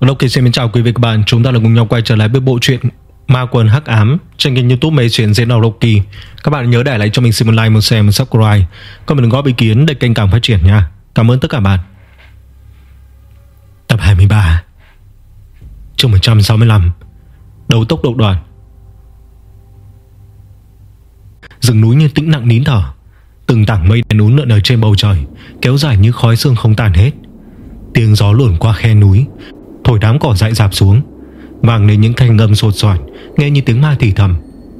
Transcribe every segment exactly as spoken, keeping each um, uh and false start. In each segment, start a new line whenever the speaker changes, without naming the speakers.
Ok, xin chào quý vị các bạn. Chúng ta là cùng nhau quay trở lại với bộ truyện Ma Quần Hắc Ám trên kênh YouTube Mê Chuyện Diễn Rocky. Các bạn nhớ để lại cho mình xin một like, một share, một subscribe. Các bạn đừng góp ý kiến để kênh càng phát triển nha. Cảm ơn tất cả bạn. Tập hai mươi ba, chương một trăm sáu mươi lăm, đấu tốc độ đoàn. Rừng núi như tĩnh lặng nín thở. Từng tảng mây đen uốn lượn ở trên bầu trời, kéo dài như khói sương không tàn hết. Tiếng gió luồn qua khe núi, thổi đám cỏ dại rạp xuống, vang lên những thanh âm sột soạt, nghe như tiếng ma thì thầm.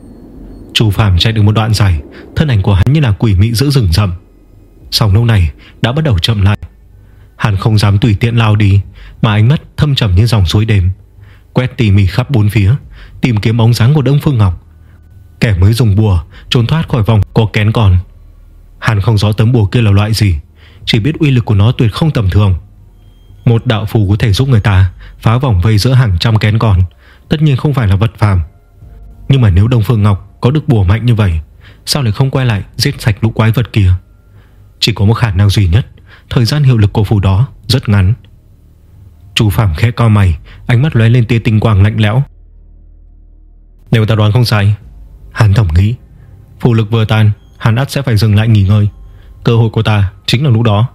Chu Phàm chạy được một đoạn dài, thân ảnh của hắn như là quỷ mị giữa rừng rậm. Song lúc này đã bắt đầu chậm lại. Hắn không dám tùy tiện lao đi, mà ánh mắt thâm trầm như dòng suối đêm, quét tỉ mỉ khắp bốn phía, tìm kiếm bóng dáng của Đông Phương Ngọc, kẻ mới dùng bùa trốn thoát khỏi vòng có kén còn. Hắn không rõ tấm bùa kia là loại gì, chỉ biết uy lực của nó tuyệt không tầm thường. Một đạo phù có thể giúp người ta phá vòng vây giữa hàng trăm kén còn, tất nhiên không phải là vật phàm. Nhưng mà nếu Đông Phương Ngọc có được bùa mạnh như vậy, sao lại không quay lại giết sạch lũ quái vật kia? Chỉ có một khả năng duy nhất, thời gian hiệu lực của phù đó rất ngắn. Chu Phàm khẽ cau mày, ánh mắt lóe lên tia tinh quang lạnh lẽo. Nếu ta đoán không sai, hắn thầm nghĩ, phù lực vừa tan, hắn ắt sẽ phải dừng lại nghỉ ngơi. Cơ hội của ta chính là lúc đó.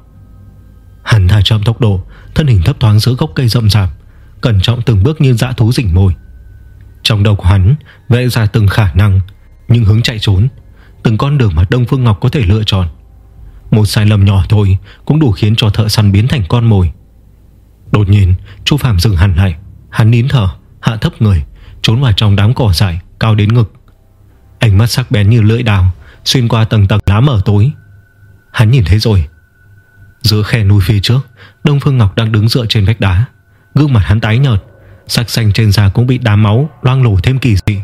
Hắn thả chậm tốc độ, thân hình thấp thoáng giữa gốc cây rậm rạp, cẩn trọng từng bước như dã thú rình mồi. Trong đầu của hắn vẽ ra từng khả năng, những hướng chạy trốn, từng con đường mà Đông Phương Ngọc có thể lựa chọn. Một sai lầm nhỏ thôi cũng đủ khiến cho thợ săn biến thành con mồi. Đột nhiên Chu Phàm dừng hẳn lại. Hắn nín thở, hạ thấp người, trốn vào trong đám cỏ dại cao đến ngực. Ánh mắt sắc bén như lưỡi đao xuyên qua tầng tầng lá mờ tối. Hắn nhìn thấy rồi. Giữa khe núi phía trước, Đông Phương Ngọc đang đứng dựa trên vách đá. Gương mặt hắn tái nhợt, sắc xanh trên da cũng bị đám máu loang lổ thêm kỳ dị.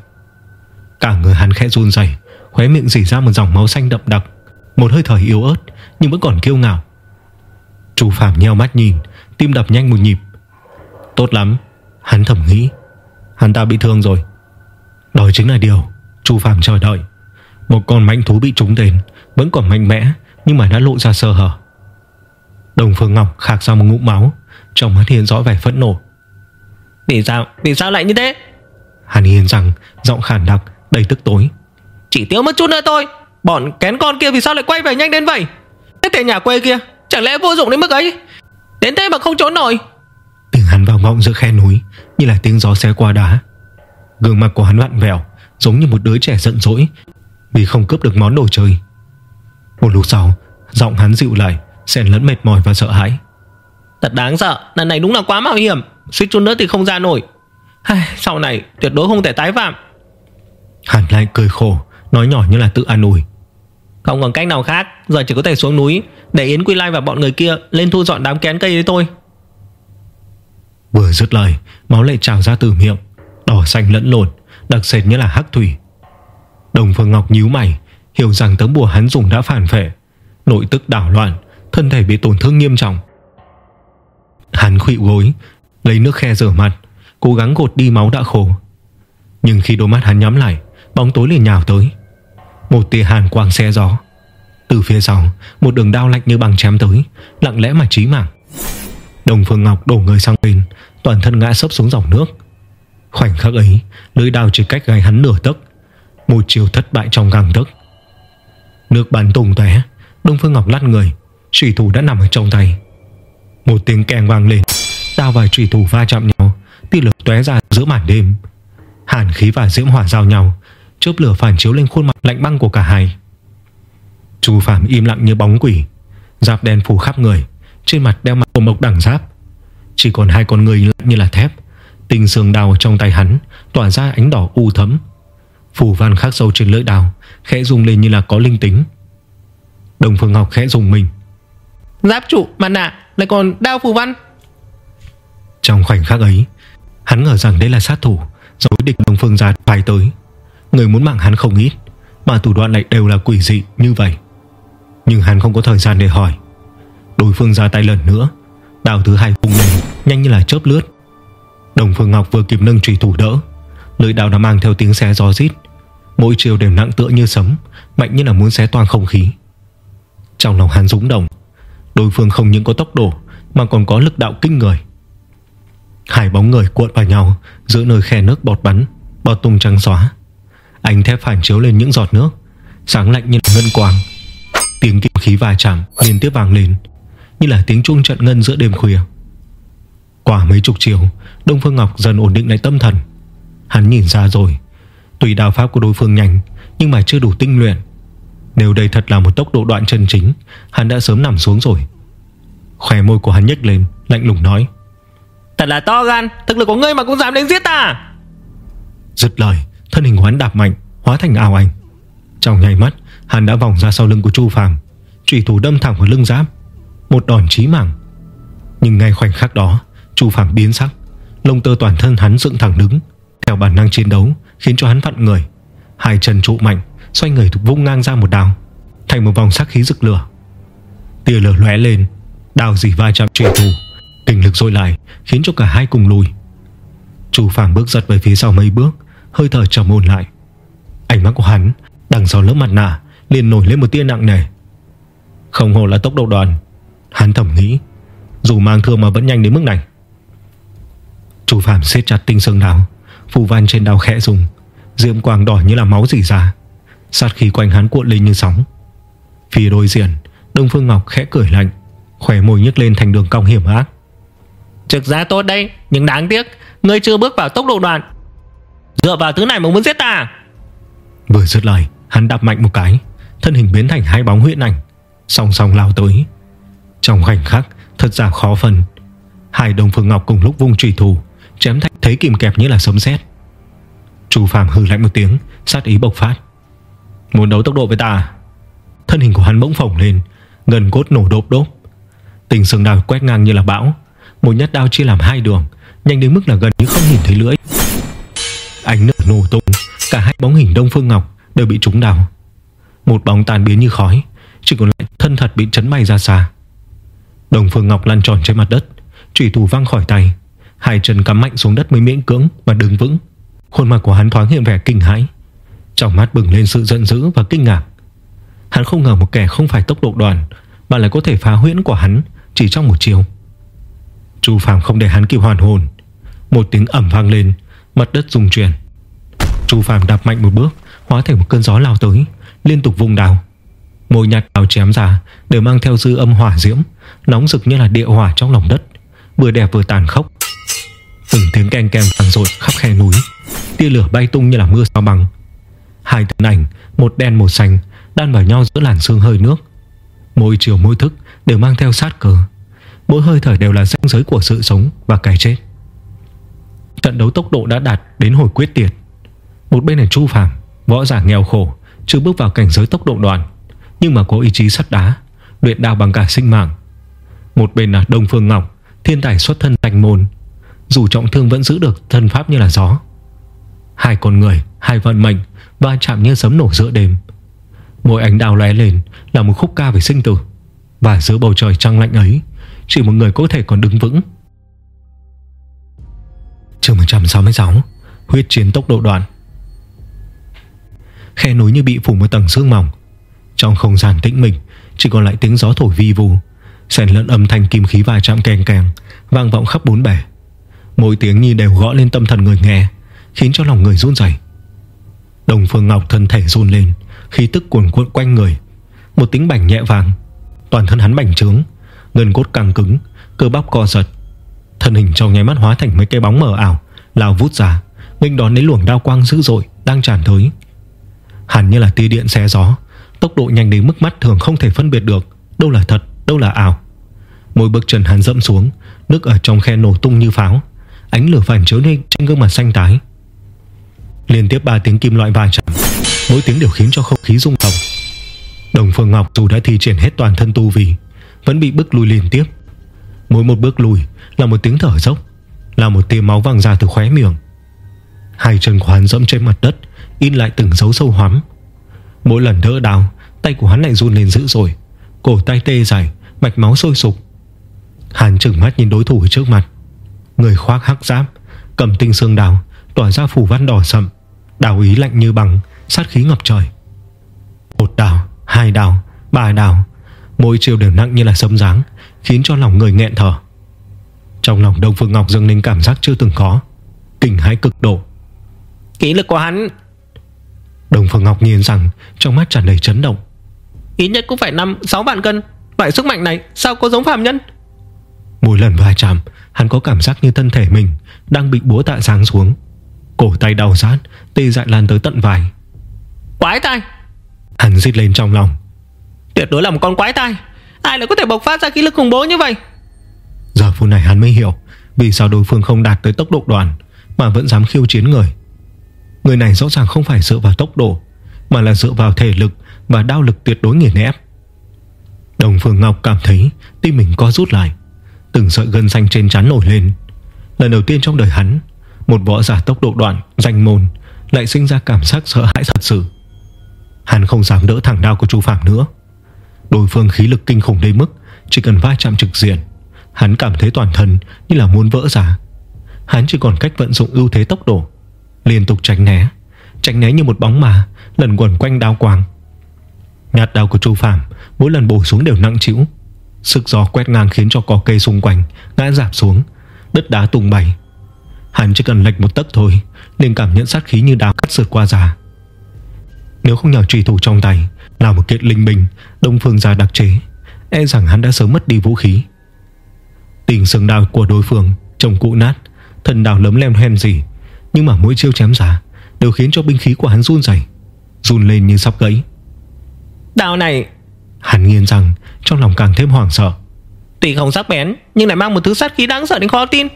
Cả người hắn khẽ run rẩy, khóe miệng rỉ ra một dòng máu xanh đậm đặc, một hơi thở yếu ớt nhưng vẫn còn kiêu ngạo. Chu Phàm nheo mắt nhìn, tim đập nhanh một nhịp. Tốt lắm, hắn thầm nghĩ, hắn ta bị thương rồi. Đó chính là điều Chu Phàm chờ đợi. Một con mãnh thú bị trúng tên, vẫn còn mạnh mẽ nhưng mà đã lộ ra sơ hở. Đông Phương Ngọc khạc ra một ngụm máu, trong mắt hiện rõ vẻ phẫn nộ. Vì sao, vì sao lại như thế? Hắn hiền rằng, giọng khàn đặc, đầy tức tối. Chỉ thiếu một chút nữa thôi, bọn kén con kia vì sao lại quay về nhanh đến vậy? Cái tên nhà quê kia chẳng lẽ vô dụng đến mức ấy, đến thế mà không trốn nổi? Tiếng hắn vang vọng giữa khe núi như là tiếng gió xé qua đá. Gương mặt của hắn vặn vẹo, giống như một đứa trẻ giận dỗi vì không cướp được món đồ chơi. Một lúc sau, giọng hắn dịu lại, xen lẫn mệt mỏi và sợ hãi. Thật đáng sợ, lần này đúng là quá mạo hiểm, suýt chút nữa thì không ra nổi. Sau này tuyệt đối không thể tái phạm. Hắn lại cười khổ, nói nhỏ như là tự an ủi. Không còn cách nào khác, giờ chỉ có thể xuống núi để Yến Quy Lai và bọn người kia lên thu dọn đám kén cây đấy thôi. Vừa dứt lời, máu lại trào ra từ miệng, đỏ xanh lẫn lộn, đặc sệt như là hắc thủy. Đông Phương Ngọc nhíu mày, hiểu rằng tấm bùa hắn dùng đã phản phệ, nội tức đảo loạn, thân thể bị tổn thương nghiêm trọng. Hắn khuỵu gối, lấy nước khe rửa mặt, cố gắng gột đi máu đã khô. Nhưng khi đôi mắt hắn nhắm lại, bóng tối liền nhào tới. Một tia hàn quang xé gió. Từ phía sau, một đường đao lạnh như băng chém tới, lặng lẽ mà chí mạng. Đông Phương Ngọc đổ người sang bên, toàn thân ngã sấp xuống dòng nước. Khoảnh khắc ấy, lưỡi đao chỉ cách gáy hắn nửa tấc. Một chiều thất bại trong gang tấc. Nước bắn tung tóe, Đông Phương Ngọc lăn người, chủy thủ đã nằm ở trong tay. Một tiếng keng vang lên, đao và chủy thủ va chạm nhau, tia lửa tóe ra giữa màn đêm. Hàn khí và diễm hỏa giao nhau, chớp lửa phản chiếu lên khuôn mặt lạnh băng của cả hai. Chu Phàm im lặng như bóng quỷ, giáp đen phủ khắp người, trên mặt đeo mặt của mộc đẳng giáp, chỉ còn hai con người lạnh như là thép. Tinh xương đao trong tay hắn tỏa ra ánh đỏ u thẫm, phù văn khắc sâu trên lưỡi đao khẽ rung lên như là có linh tính. Đông Phương Ngọc khẽ rùng mình. Giáp trụ, mặt nạ, lại còn đao phù văn. Trong khoảnh khắc ấy, hắn ngờ rằng đây là sát thủ do địch Đông Phương gia phái tới. Người muốn mạng hắn không ít, mà thủ đoạn lại đều là quỷ dị như vậy. Nhưng hắn không có thời gian để hỏi. Đối phương ra tay lần nữa, đao thứ hai vung lên nhanh như là chớp lướt. Đông Phương Ngọc vừa kịp nâng chủy thủ đỡ, lưỡi đao đã mang theo tiếng xé gió rít, mỗi chiều đều nặng tựa như sấm, mạnh như là muốn xé toang không khí. Trong lòng hắn rúng động, đối phương không những có tốc độ mà còn có lực đạo kinh người. Hai Hai bóng người cuộn vào nhau giữa nơi khe nước bọt bắn, bọt tung trắng xóa. Ánh thép phản chiếu lên những giọt nước, sáng lạnh như ngân quang. Tiếng kim khí va chạm liên tiếp vang lên, như là tiếng chuông trận ngân giữa đêm khuya. Qua mấy chục chiều, Đông Phương Ngọc dần ổn định lại tâm thần. Hắn nhìn ra rồi, tuy đao pháp của đối phương nhanh, nhưng mà chưa đủ tinh luyện. Nếu đây thật là một tốc độ đoạn chân chính, hắn đã sớm nằm xuống rồi. Khóe môi của hắn nhếch lên, lạnh lùng nói:
Thật là to gan, thực lực của ngươi mà cũng dám đến giết ta.
Dứt lời, thân hình của hắn đạp mạnh, hóa thành ảo ảnh. Trong nháy mắt, hắn đã vòng ra sau lưng của Chu Phàm, chủy thủ đâm thẳng vào lưng giáp, một đòn chí mạng. Nhưng ngay khoảnh khắc đó, Chu Phàm biến sắc, lông tơ toàn thân hắn dựng thẳng đứng. Theo bản năng chiến đấu khiến cho hắn vặn người, hai chân trụ mạnh, xoay người vung ngang ra một đao, thành một vòng sắc khí rực lửa. Tia lửa lóe lên, đao dỉ va chạm chủy thủ, kinh lực dội lại khiến cho cả hai cùng lùi. Chu Phàm bước giật về phía sau mấy bước, hơi thở trầm ổn lại. Ánh mắt của hắn đằng sau lớp mặt nạ liền nổi lên một tia nặng nề. Không hổ là tốc độ đoàn, hắn thầm nghĩ, dù mang thương mà vẫn nhanh đến mức này. Chu Phàm siết chặt tinh xương đao, phù văn trên đao khẽ rung, diễm quang đỏ như là máu rỉ ra, sát khí quanh hắn cuộn lên như sóng. Phía đối diện, Đông Phương Ngọc khẽ cười lạnh, khóe môi nhếch lên thành đường cong hiểm ác.
Trực giá tốt đây, nhưng đáng tiếc ngươi chưa bước vào tốc độ đoạn. Dựa vào thứ này mà muốn giết ta?
Vừa dứt lời, hắn đạp mạnh một cái, thân hình biến thành hai bóng huyễn ảnh, song song lao tới. Trong khoảnh khắc thật giả khó phân, hai Đông Phương Ngọc cùng lúc vung chủy thủ chém thành thấy kìm kẹp như là sấm sét. Chu Phàm hừ lạnh một tiếng, sát ý bộc phát. Muốn đấu tốc độ với ta? Thân hình của hắn bỗng phồng lên, gần cốt nổ đốp đốp. Tình xương đao quét ngang như là bão, một nhát đao chia làm hai đường, nhanh đến mức là gần như không nhìn thấy lưỡi. Ánh lửa nổ tung, cả hai bóng hình Đông Phương Ngọc đều bị trúng đao. Một bóng tan biến như khói, chỉ còn lại thân thật bị chấn bay ra xa. Đông Phương Ngọc lăn tròn trên mặt đất, chủy thủ văng khỏi tay, hai chân cắm mạnh xuống đất mới miễn cưỡng mà đứng vững. Khuôn mặt của hắn thoáng hiện vẻ kinh hãi, trong mắt bừng lên sự giận dữ và kinh ngạc. Hắn không ngờ một kẻ không phải tốc độ đoàn mà lại có thể phá huyễn của hắn chỉ trong một chiều. Chu Phàm không để hắn kịp hoàn hồn, một tiếng ầm vang lên, mặt đất rung chuyển. Chu Phàm đạp mạnh một bước, hóa thành một cơn gió lao tới, liên tục vung đao. Mỗi nhát đao chém ra đều mang theo dư âm hỏa diễm, nóng rực như là địa hỏa trong lòng đất, vừa đẹp vừa tàn khốc. Từng tiếng keng keng vang dội khắp khe núi, tia lửa bay tung như là mưa sao băng. Hai thân ảnh, một đen một xanh, đan vào nhau giữa làn sương hơi nước. Mỗi chiều mỗi thức đều mang theo sát cơ, mỗi hơi thở đều là ranh giới của sự sống và cái chết. Trận đấu tốc độ đã đạt đến hồi quyết liệt. Một bên là Chu Phàm, võ giả nghèo khổ, chưa bước vào cảnh giới tốc độ đoàn, nhưng mà có ý chí sắt đá, luyện đao bằng cả sinh mạng. Một bên là Đông Phương Ngọc, thiên tài xuất thân danh môn, dù trọng thương vẫn giữ được thân pháp như là gió. Hai con người, hai vận mệnh va chạm như sấm nổ giữa đêm. Mỗi ánh đao lóe lên là một khúc ca về sinh tử, và giữa bầu trời trăng lạnh ấy, chỉ một người có thể còn đứng vững. Chương một trăm sáu mươi sáu, huyết chiến tốc độ đoạn. Khe núi như bị phủ một tầng sương mỏng, trong không gian tĩnh mịch chỉ còn lại tiếng gió thổi vi vu, xen lẫn âm thanh kim khí va chạm keng keng vang vọng khắp bốn bể. Mỗi tiếng như đều gõ lên tâm thần người nghe, khiến cho lòng người run rẩy. Đông Phương Ngọc thân thể run lên, khí tức cuồn cuộn quanh người. Một tiếng bành nhẹ vàng, toàn thân hắn bành trướng, gân cốt căng cứng, cơ bắp co giật. Thân hình trong nháy mắt hóa thành mấy cái bóng mờ ảo lao vút ra, nghênh đón lấy luồng đao quang dữ dội đang tràn tới. Hắn như là tia điện xé gió, tốc độ nhanh đến mức mắt thường không thể phân biệt được đâu là thật, đâu là ảo. Mỗi bước chân hắn dẫm xuống, nước ở trong khe nổ tung như pháo, ánh lửa phản chiếu lên trên gương mặt xanh tái. Liên tiếp ba tiếng kim loại va chạm, mỗi tiếng đều khiến cho không khí rung động. Đồng Phương Ngọc dù đã thi triển hết toàn thân tu vi, vẫn bị bước lùi liên tiếp. Mỗi một bước lùi là một tiếng thở dốc, là một tia máu văng ra từ khóe miệng. Hai chân của hắn dẫm trên mặt đất, in lại từng dấu sâu hoắm. Mỗi lần đỡ đao, tay của hắn lại run lên dữ dội, cổ tay tê dại, mạch máu sôi sục. Hắn trừng mắt nhìn đối thủ ở trước mặt, người khoác hắc giáp, cầm tinh xương đao, tỏa ra phủ văn đỏ sậm, đao ý lạnh như bằng, sát khí ngập trời. Một đao, hai đao, ba đao, mỗi chiều đều nặng như là sấm giáng, khiến cho lòng người nghẹn thở. Trong lòng Đông Phương Ngọc dâng lên cảm giác chưa từng có, kinh hãi cực độ.
Kỹ lực của hắn.
Đông Phương Ngọc nhìn rằng trong mắt tràn đầy chấn động.
Ít nhất cũng phải năm sáu vạn cân. Loại sức mạnh này sao có giống phàm nhân?
Mỗi lần va chạm, hắn có cảm giác như thân thể mình đang bị búa tạ giáng xuống. Cổ tay đau rát, tê dại lan tới tận vai.
Quái tai!
Hắn rít lên trong lòng.
Tuyệt đối là một con quái tai. Ai lại có thể bộc phát ra khí lực khủng bố như vậy?
Giờ phút này hắn mới hiểu vì sao đối phương không đạt tới tốc độ Đoàn mà vẫn dám khiêu chiến người. Người này rõ ràng không phải dựa vào tốc độ, mà là dựa vào thể lực và đao lực tuyệt đối nghiền ép. Đông Phương Ngọc cảm thấy tim mình co rút lại, từng sợi gân xanh trên trán nổi lên. Lần đầu tiên trong đời hắn, một võ giả tốc độ Đoạn danh môn lại sinh ra cảm giác sợ hãi thật sự. Hắn không dám đỡ thẳng đao của Chu Phàm nữa. Đối phương khí lực kinh khủng đến mức chỉ cần va chạm trực diện, hắn cảm thấy toàn thân như là muốn vỡ ra. Hắn chỉ còn cách vận dụng ưu thế tốc độ, liên tục tránh né, tránh né như một bóng ma lần quẩn quanh đao quang. Nhát đao của Chu Phàm mỗi lần bổ xuống đều nặng trĩu. Sức gió quét ngang khiến cho cỏ cây xung quanh ngã rạp xuống, đất đá tung bay. Hắn chỉ cần lệch một tấc thôi liền cảm nhận sát khí như đao cắt sượt qua da. Nếu không nhờ chùy thủ trong tay là một kiện linh binh Đông Phương gia đặc chế, e rằng hắn đã sớm mất đi vũ khí. Tình sừng đao của đối phương trông cũ nát, thân đao lấm lem hoen gì, nhưng mà mỗi chiêu chém ra đều khiến cho binh khí của hắn run rẩy, run lên như sắp gãy.
Đao này,
hắn nghiến răng, trong lòng càng thêm hoảng sợ.
Tuy không sắc bén nhưng lại mang một thứ sát khí đáng sợ đến khó tin.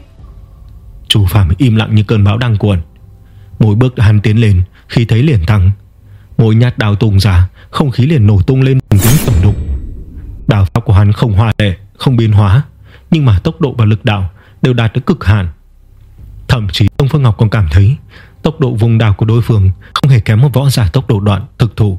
Chu Phàm im lặng như cơn bão đang cuồn. Mỗi bước hắn tiến lên, khí thấy liền tăng. Mỗi nhát đao tung ra, không khí liền nổ tung lên từng tiếng trầm đục. Đao pháp của hắn không hòa lệ, không biến hóa, nhưng mà tốc độ và lực đạo đều đạt tới cực hạn. Thậm chí Đông Phương Ngọc còn cảm thấy tốc độ vùng đao của đối phương không hề kém một võ giả tốc độ Đoạn thực thụ.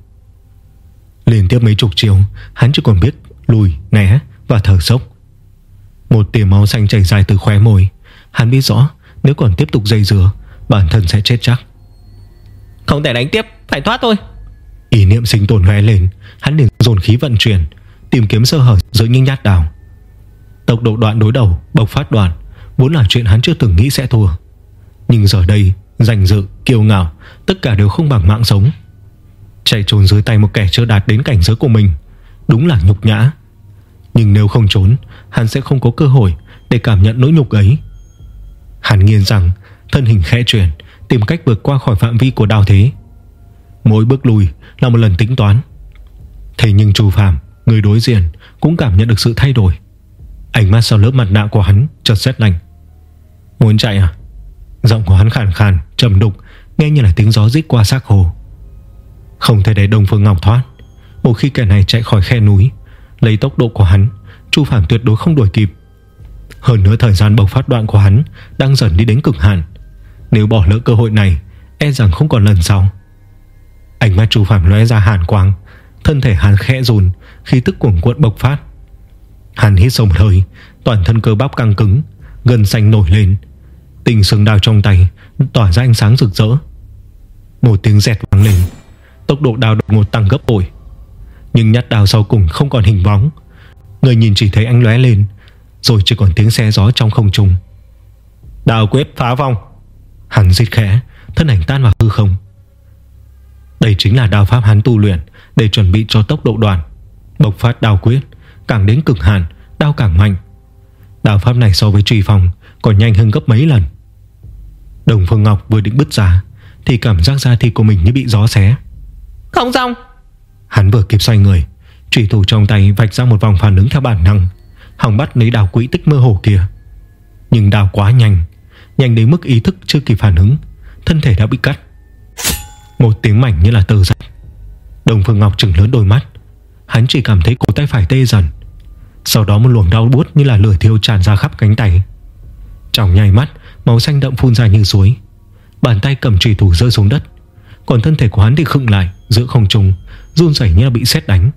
Liên tiếp mấy chục chiều, hắn chỉ còn biết lùi, né và thở sốc. Một tia máu xanh chảy dài từ khóe môi. Hắn biết rõ nếu còn tiếp tục dây dưa, bản thân sẽ chết chắc.
Không thể đánh tiếp, phải thoát thôi.
Ý niệm sinh tồn lóe lên, hắn liền dồn khí vận chuyển, tìm kiếm sơ hở giữa những nhát đao. Tốc độ Đoạn đối đầu, bộc phát Đoạn vốn là chuyện hắn chưa từng nghĩ sẽ thua. Nhưng giờ đây, danh dự, kiêu ngạo, tất cả đều không bằng mạng sống. Chạy trốn dưới tay một kẻ chưa đạt đến cảnh giới của mình, đúng là nhục nhã. Nhưng nếu không trốn, hắn sẽ không có cơ hội để cảm nhận nỗi nhục ấy. Hắn nghiến rằng, thân hình khẽ chuyển, tìm cách vượt qua khỏi phạm vi của đao thế. Mỗi bước lùi là một lần tính toán. Thế nhưng Chu Phàm, người đối diện, cũng cảm nhận được sự thay đổi. Ánh mắt sau lớp mặt nạ của hắn chợt rét lạnh. Muốn chạy à? Giọng của hắn khàn khàn, trầm đục, nghe như là tiếng gió rít qua xác hồ. Không thể để Đông Phương Ngọc thoát. Một khi kẻ này chạy khỏi khe núi, lấy tốc độ của hắn, Chu Phàm tuyệt đối không đuổi kịp. Hơn nữa thời gian bộc phát Đoạn của hắn đang dần đi đến cực hạn. Nếu bỏ lỡ cơ hội này, e rằng không còn lần sau. Ánh mắt Chu Phàm lóe ra hàn quang, thân thể hắn khẽ run, khí tức cuồn cuộn bộc phát. Hắn hít sâu một hơi, toàn thân cơ bắp căng cứng, gân xanh nổi lên. Tình sừng đao trong tay tỏa ra ánh sáng rực rỡ. Một tiếng rẹt vang lên, tốc độ đao đột ngột tăng gấp bội. Nhưng nhát đao sau cùng không còn hình bóng. Người nhìn chỉ thấy ánh lóe lên, rồi chỉ còn tiếng xé gió trong không trung. Đao quyết phá vong. Hắn rít khẽ, thân ảnh tan vào hư không. Đây chính là đao pháp hắn tu luyện để chuẩn bị cho tốc độ Đoạn. Bộc phát đao quyết, càng đến cực hạn, đao càng mạnh. Đao pháp này so với truy phong còn nhanh hơn gấp mấy lần. Đông Phương Ngọc vừa định bứt ra thì cảm giác da thịt của mình như bị gió xé.
Không xong.
Hắn vừa kịp xoay người, chủy thủ trong tay vạch ra một vòng phản ứng theo bản năng, hòng bắt lấy đao quỹ tích mơ hồ kia. Nhưng đao quá nhanh, nhanh đến mức ý thức chưa kịp phản ứng, thân thể đã bị cắt. Một tiếng mảnh như là tơ rách. Đông Phương Ngọc trừng lớn đôi mắt. Hắn chỉ cảm thấy cổ tay phải tê dần. Sau đó một luồng đau buốt như là lửa thiêu tràn ra khắp cánh tay. Trong nháy mắt, máu xanh đậm phun ra như suối. Bàn tay cầm chùy thủ rơi xuống đất, còn thân thể của hắn thì khựng lại giữa không trung, run rẩy như là bị sét đánh.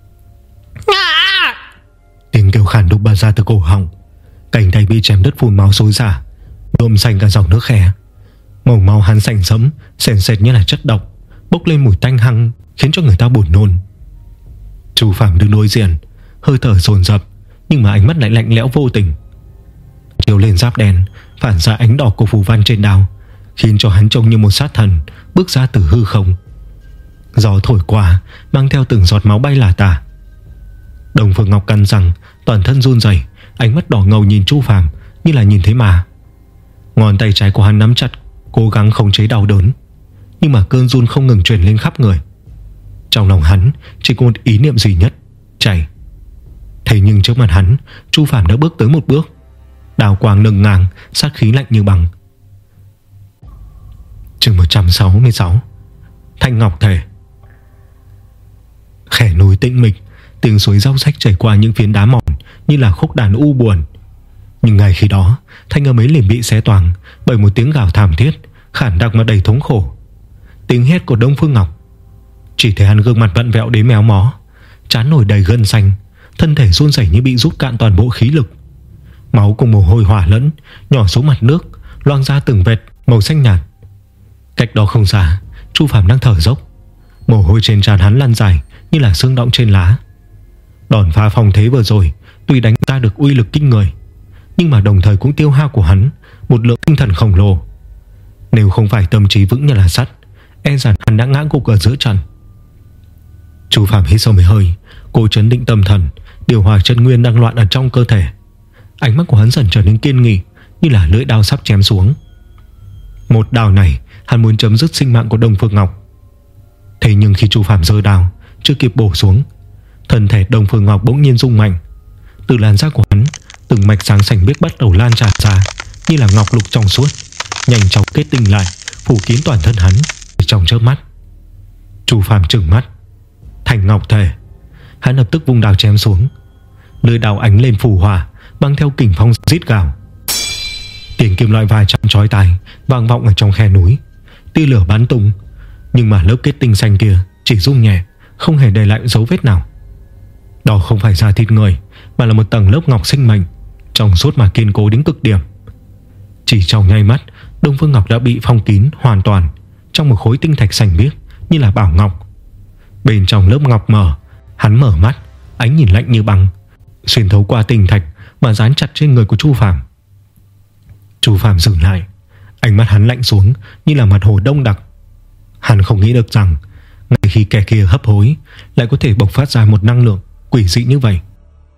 À!
Tiếng kêu khàn đục bật ra từ cổ họng. Cánh tay bị chém đứt phun máu xối xả, nhuộm xanh cả dòng nước khe. Màu máu hắn xanh sẫm, sền sệt như là chất độc, bốc lên mùi tanh hăng khiến cho người ta buồn nôn. Chu Phàm đứng đối diện, hơi thở dồn dập, nhưng mà ánh mắt lại lạnh lẽo vô tình. chiếu lên giáp đen, phản ra ánh đỏ của phù văn trên đao, khiến cho hắn trông như một sát thần bước ra từ hư không. Gió thổi qua mang theo từng giọt máu bay lả tả. Đông Phương Ngọc cắn răng, toàn thân run rẩy, ánh mắt đỏ ngầu nhìn Chu Phàm như là nhìn thấy ma. Ngón tay trái của hắn nắm chặt, cố gắng khống chế đau đớn, nhưng mà cơn run không ngừng truyền lên khắp người. Trong lòng hắn chỉ có một ý niệm duy nhất: chạy. Thế nhưng trước mặt hắn, Chu Phàm đã bước tới một bước, đào quang nâng ngang, sát khí lạnh như băng. Chương một trăm sáu mươi sáu. Thanh Ngọc Thể. Khẻ núi tĩnh mịch, tiếng suối róc rách chảy qua những phiến đá mỏng như là khúc đàn u buồn. Nhưng ngay khi đó, thanh âm ấy liền bị xé toang bởi một tiếng gào thảm thiết, khản đặc mà đầy thống khổ. Tiếng hét của Đông Phương Ngọc. Chỉ thấy hắn gương mặt vặn vẹo đến méo mó, trán nổi đầy gân xanh, thân thể run rẩy như bị rút cạn toàn bộ khí lực. Máu cùng mồ hôi hòa lẫn nhỏ xuống mặt nước, loang ra từng vệt màu xanh nhạt. Cách đó không xa, Chu Phàm đang thở dốc, mồ hôi trên trán hắn lăn dài như là sương đọng trên lá. Đòn phá phong thế vừa rồi tuy đánh ra được uy lực kinh người, nhưng mà đồng thời cũng tiêu hao của hắn một lượng tinh thần khổng lồ. Nếu không phải tâm trí vững như là sắt, e rằng hắn đã ngã gục ở giữa trận. Chu Phàm hít sâu mấy hơi, cố trấn định tâm thần, điều hòa chân nguyên đang loạn ở trong cơ thể. Ánh mắt của hắn dần trở nên kiên nghị, như là lưỡi đao sắp chém xuống. Một đao này hắn muốn chấm dứt sinh mạng của Đông Phương Ngọc. Thế nhưng khi Chu Phàm giơ đao chưa kịp bổ xuống, thân thể Đông Phương Ngọc bỗng nhiên rung mạnh. Từ làn da của hắn, từng mạch sáng xanh biếc bắt đầu lan tràn ra như là ngọc lục trong suốt, nhanh chóng kết tinh lại, phủ kín toàn thân hắn. Trong chớp mắt, Chu Phàm trừng mắt. Thành Ngọc Thể. Hắn lập tức vung đao chém xuống. Lưỡi đao ánh lên phù hỏa, mang theo kình phong rít gào. Tiếng kim loại va chạm chói tai vang vọng ở trong khe núi. Tia lửa bắn tung, nhưng mà lớp kết tinh xanh kia chỉ rung nhẹ, không hề để lại dấu vết nào. Đó không phải da thịt người, mà là một tầng lớp ngọc sinh mệnh, trong suốt mà kiên cố đến cực điểm. Chỉ trong nháy mắt, Đông Phương Ngọc đã bị phong kín hoàn toàn trong một khối tinh thạch xanh biếc như là bảo ngọc. Bên trong lớp ngọc mở, hắn mở mắt, ánh nhìn lạnh như băng, xuyên thấu qua tinh thạch mà dán chặt trên người của Chu Phàm. Chu Phàm dừng lại, ánh mắt hắn lạnh xuống như là mặt hồ đông đặc. Hắn không nghĩ được rằng ngay khi kẻ kia hấp hối lại có thể bộc phát ra một năng lượng quỷ dị như vậy.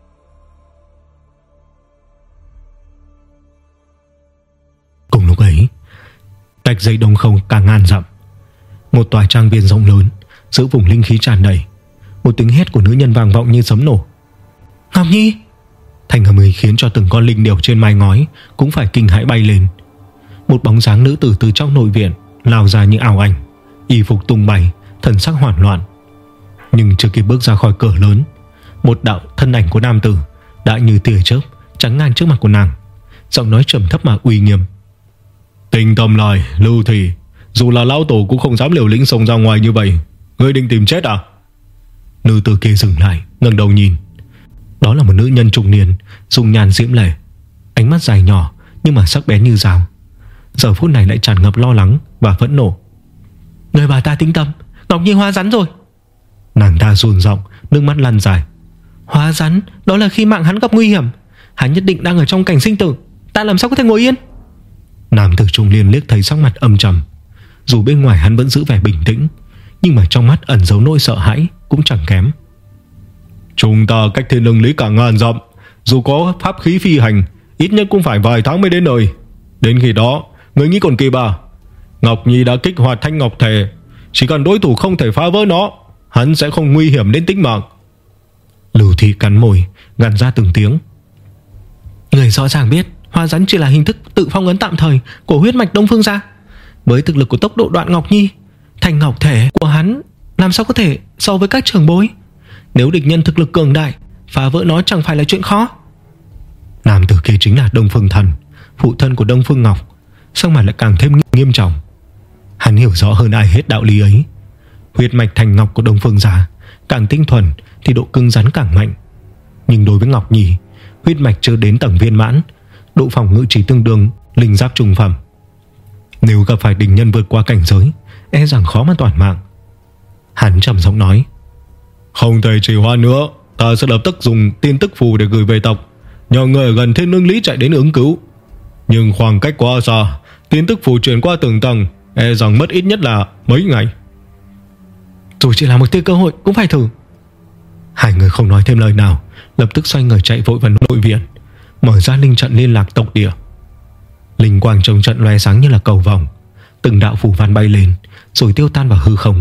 Cùng lúc ấy, cách dây đông không cả ngàn dặm, một tòa trang viên rộng lớn giữa vùng linh khí tràn đầy. Một tiếng hét của nữ nhân vang vọng như sấm nổ. Ngọc Nhi! Thành âm ấy khiến cho từng con linh điểu trên mái ngói cũng phải kinh hãi bay lên. Một bóng dáng nữ tử từ trong nội viện lao ra như ảo ảnh, y phục tung bay, thần sắc hoảng loạn. Nhưng chưa kịp bước ra khỏi cửa lớn, một đạo thân ảnh của nam tử đã như tia chớp chắn ngang trước mặt của nàng, giọng nói trầm thấp mà uy nghiêm. Tình tâm lại, Lưu Thị, dù là lão tổ cũng không dám liều lĩnh xông ra ngoài như vậy. Ngươi định tìm chết à? Nữ tử kia dừng lại, ngẩng đầu nhìn. Đó là một nữ nhân trung niên, dung nhan diễm lệ, ánh mắt dài nhỏ nhưng mà sắc bén như dao. Giờ phút này lại tràn ngập lo lắng và phẫn nộ. Người bà ta tĩnh tâm, Ngọc Nhi hóa rắn rồi. Nàng ta run giọng, nước mắt lăn dài. Hóa rắn? Đó là khi mạng hắn gặp nguy hiểm. Hắn nhất định đang ở trong cảnh sinh tử, ta làm sao có thể ngồi yên? Nam tử trung niên liếc thấy sắc mặt âm trầm. Dù bên ngoài hắn vẫn giữ vẻ bình tĩnh, nhưng mà trong mắt ẩn giấu nỗi sợ hãi cũng chẳng kém. Chúng ta cách Thiên Lương Lý cả ngàn dặm, dù có pháp khí phi hành, ít nhất cũng phải vài tháng mới đến nơi. Đến khi đó, người nghĩ còn kịp à? Ngọc Nhi đã kích hoạt Thanh Ngọc Thể, chỉ cần đối thủ không thể phá vỡ nó, hắn sẽ không nguy hiểm đến tính mạng. Lưu Thị cắn môi, gằn ra từng tiếng. Người rõ ràng biết hóa rắn chỉ là hình thức tự phong ấn tạm thời của huyết mạch Đông Phương gia. Với thực lực của tốc độ Đoạn Ngọc Nhi, Thanh Ngọc Thể của hắn làm sao có thể so với các trưởng bối? Nếu địch nhân thực lực cường đại, phá vỡ nó chẳng phải là chuyện khó. Nam tử kia chính là Đông Phương Thần, phụ thân của Đông Phương Ngọc, sao mà lại càng thêm nghiêm trọng. Hắn hiểu rõ hơn ai hết đạo lý ấy. Huyết mạch Thành Ngọc của Đông Phương gia càng tinh thuần thì độ cứng rắn càng mạnh. Nhưng đối với Ngọc Nhi, huyết mạch chưa đến tầng viên mãn, độ phòng ngự chỉ tương đương linh giáp trung phẩm. Nếu gặp phải địch nhân vượt qua cảnh giới, e rằng khó mà toàn mạng. Hắn trầm giọng nói. Không thể trì hoãn nữa, ta sẽ lập tức dùng tin tức phù để gửi về tộc, nhờ người ở gần Thiên Lương Lý chạy đến ứng cứu. Nhưng khoảng cách quá xa, tin tức phủ truyền qua từng tầng, e rằng mất ít nhất là mấy ngày.
Dù chỉ là một tia cơ hội cũng phải thử.
Hai người không nói thêm lời nào, lập tức xoay người chạy vội vào nội viện, mở ra linh trận liên lạc tộc địa. Linh quang trong trận lóe sáng như là cầu vồng, từng đạo phù văn bay lên rồi tiêu tan vào hư không.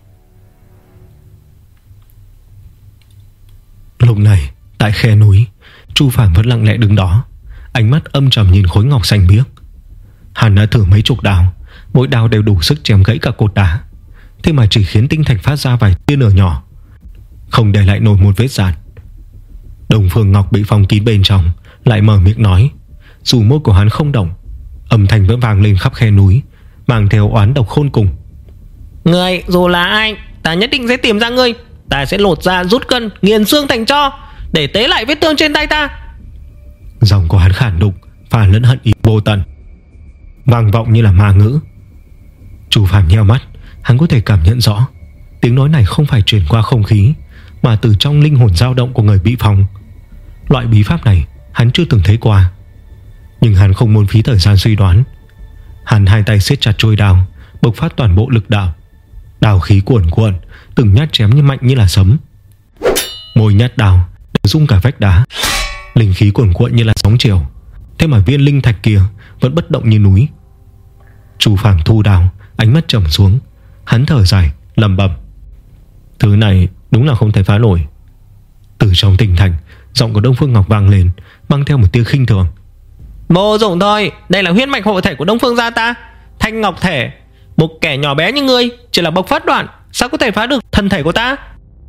Lúc này tại khe núi, Chu Phàm vẫn lặng lẽ đứng đó, ánh mắt âm trầm nhìn khối ngọc xanh biếc. Hắn đã thử mấy chục đao, mỗi đao đều đủ sức chém gãy cả cột đá, thế mà chỉ khiến tinh thạch phát ra vài tia lửa nhỏ, không để lại nổi một vết dạn. Đông Phương Ngọc bị phong kín bên trong, lại mở miệng nói. Dù môi của hắn không động, âm thanh vẫn vang lên khắp khe núi, mang theo oán độc khôn cùng.
Người dù là ai, ta nhất định sẽ tìm ra ngươi. Ta sẽ lột da rút cân, nghiền xương thành tro, để tế lại vết thương trên tay ta.
Giọng của hắn khản đục, pha lẫn hận ý vô tận, vang vọng như là ma ngữ. Chu Phàm nheo mắt, hắn có thể cảm nhận rõ tiếng nói này không phải truyền qua không khí, mà từ trong linh hồn dao động của người bị phong. Loại bí pháp này hắn chưa từng thấy qua, nhưng hắn không muốn phí thời gian suy đoán. Hắn hai tay siết chặt trôi đao, bộc phát toàn bộ lực đạo, đao khí cuồn cuộn, từng nhát chém như mạnh như là sấm. Mỗi nhát đao đều rung cả vách đá, linh khí cuồn cuộn như là sóng chiều, thế mà viên linh thạch kia vẫn bất động như núi. Chu Phàm thu đao, ánh mắt trầm xuống, hắn thở dài lẩm bẩm. Thứ này đúng là không thể phá nổi. Từ trong tinh thành, giọng của Đông Phương Ngọc vang lên, mang theo một tia khinh thường.
Vô dụng thôi, đây là huyết mạch hộ thể của Đông Phương gia ta, thanh ngọc thể. Một kẻ nhỏ bé như ngươi chỉ là bộc phát đoạn, sao có thể phá được thân thể của ta?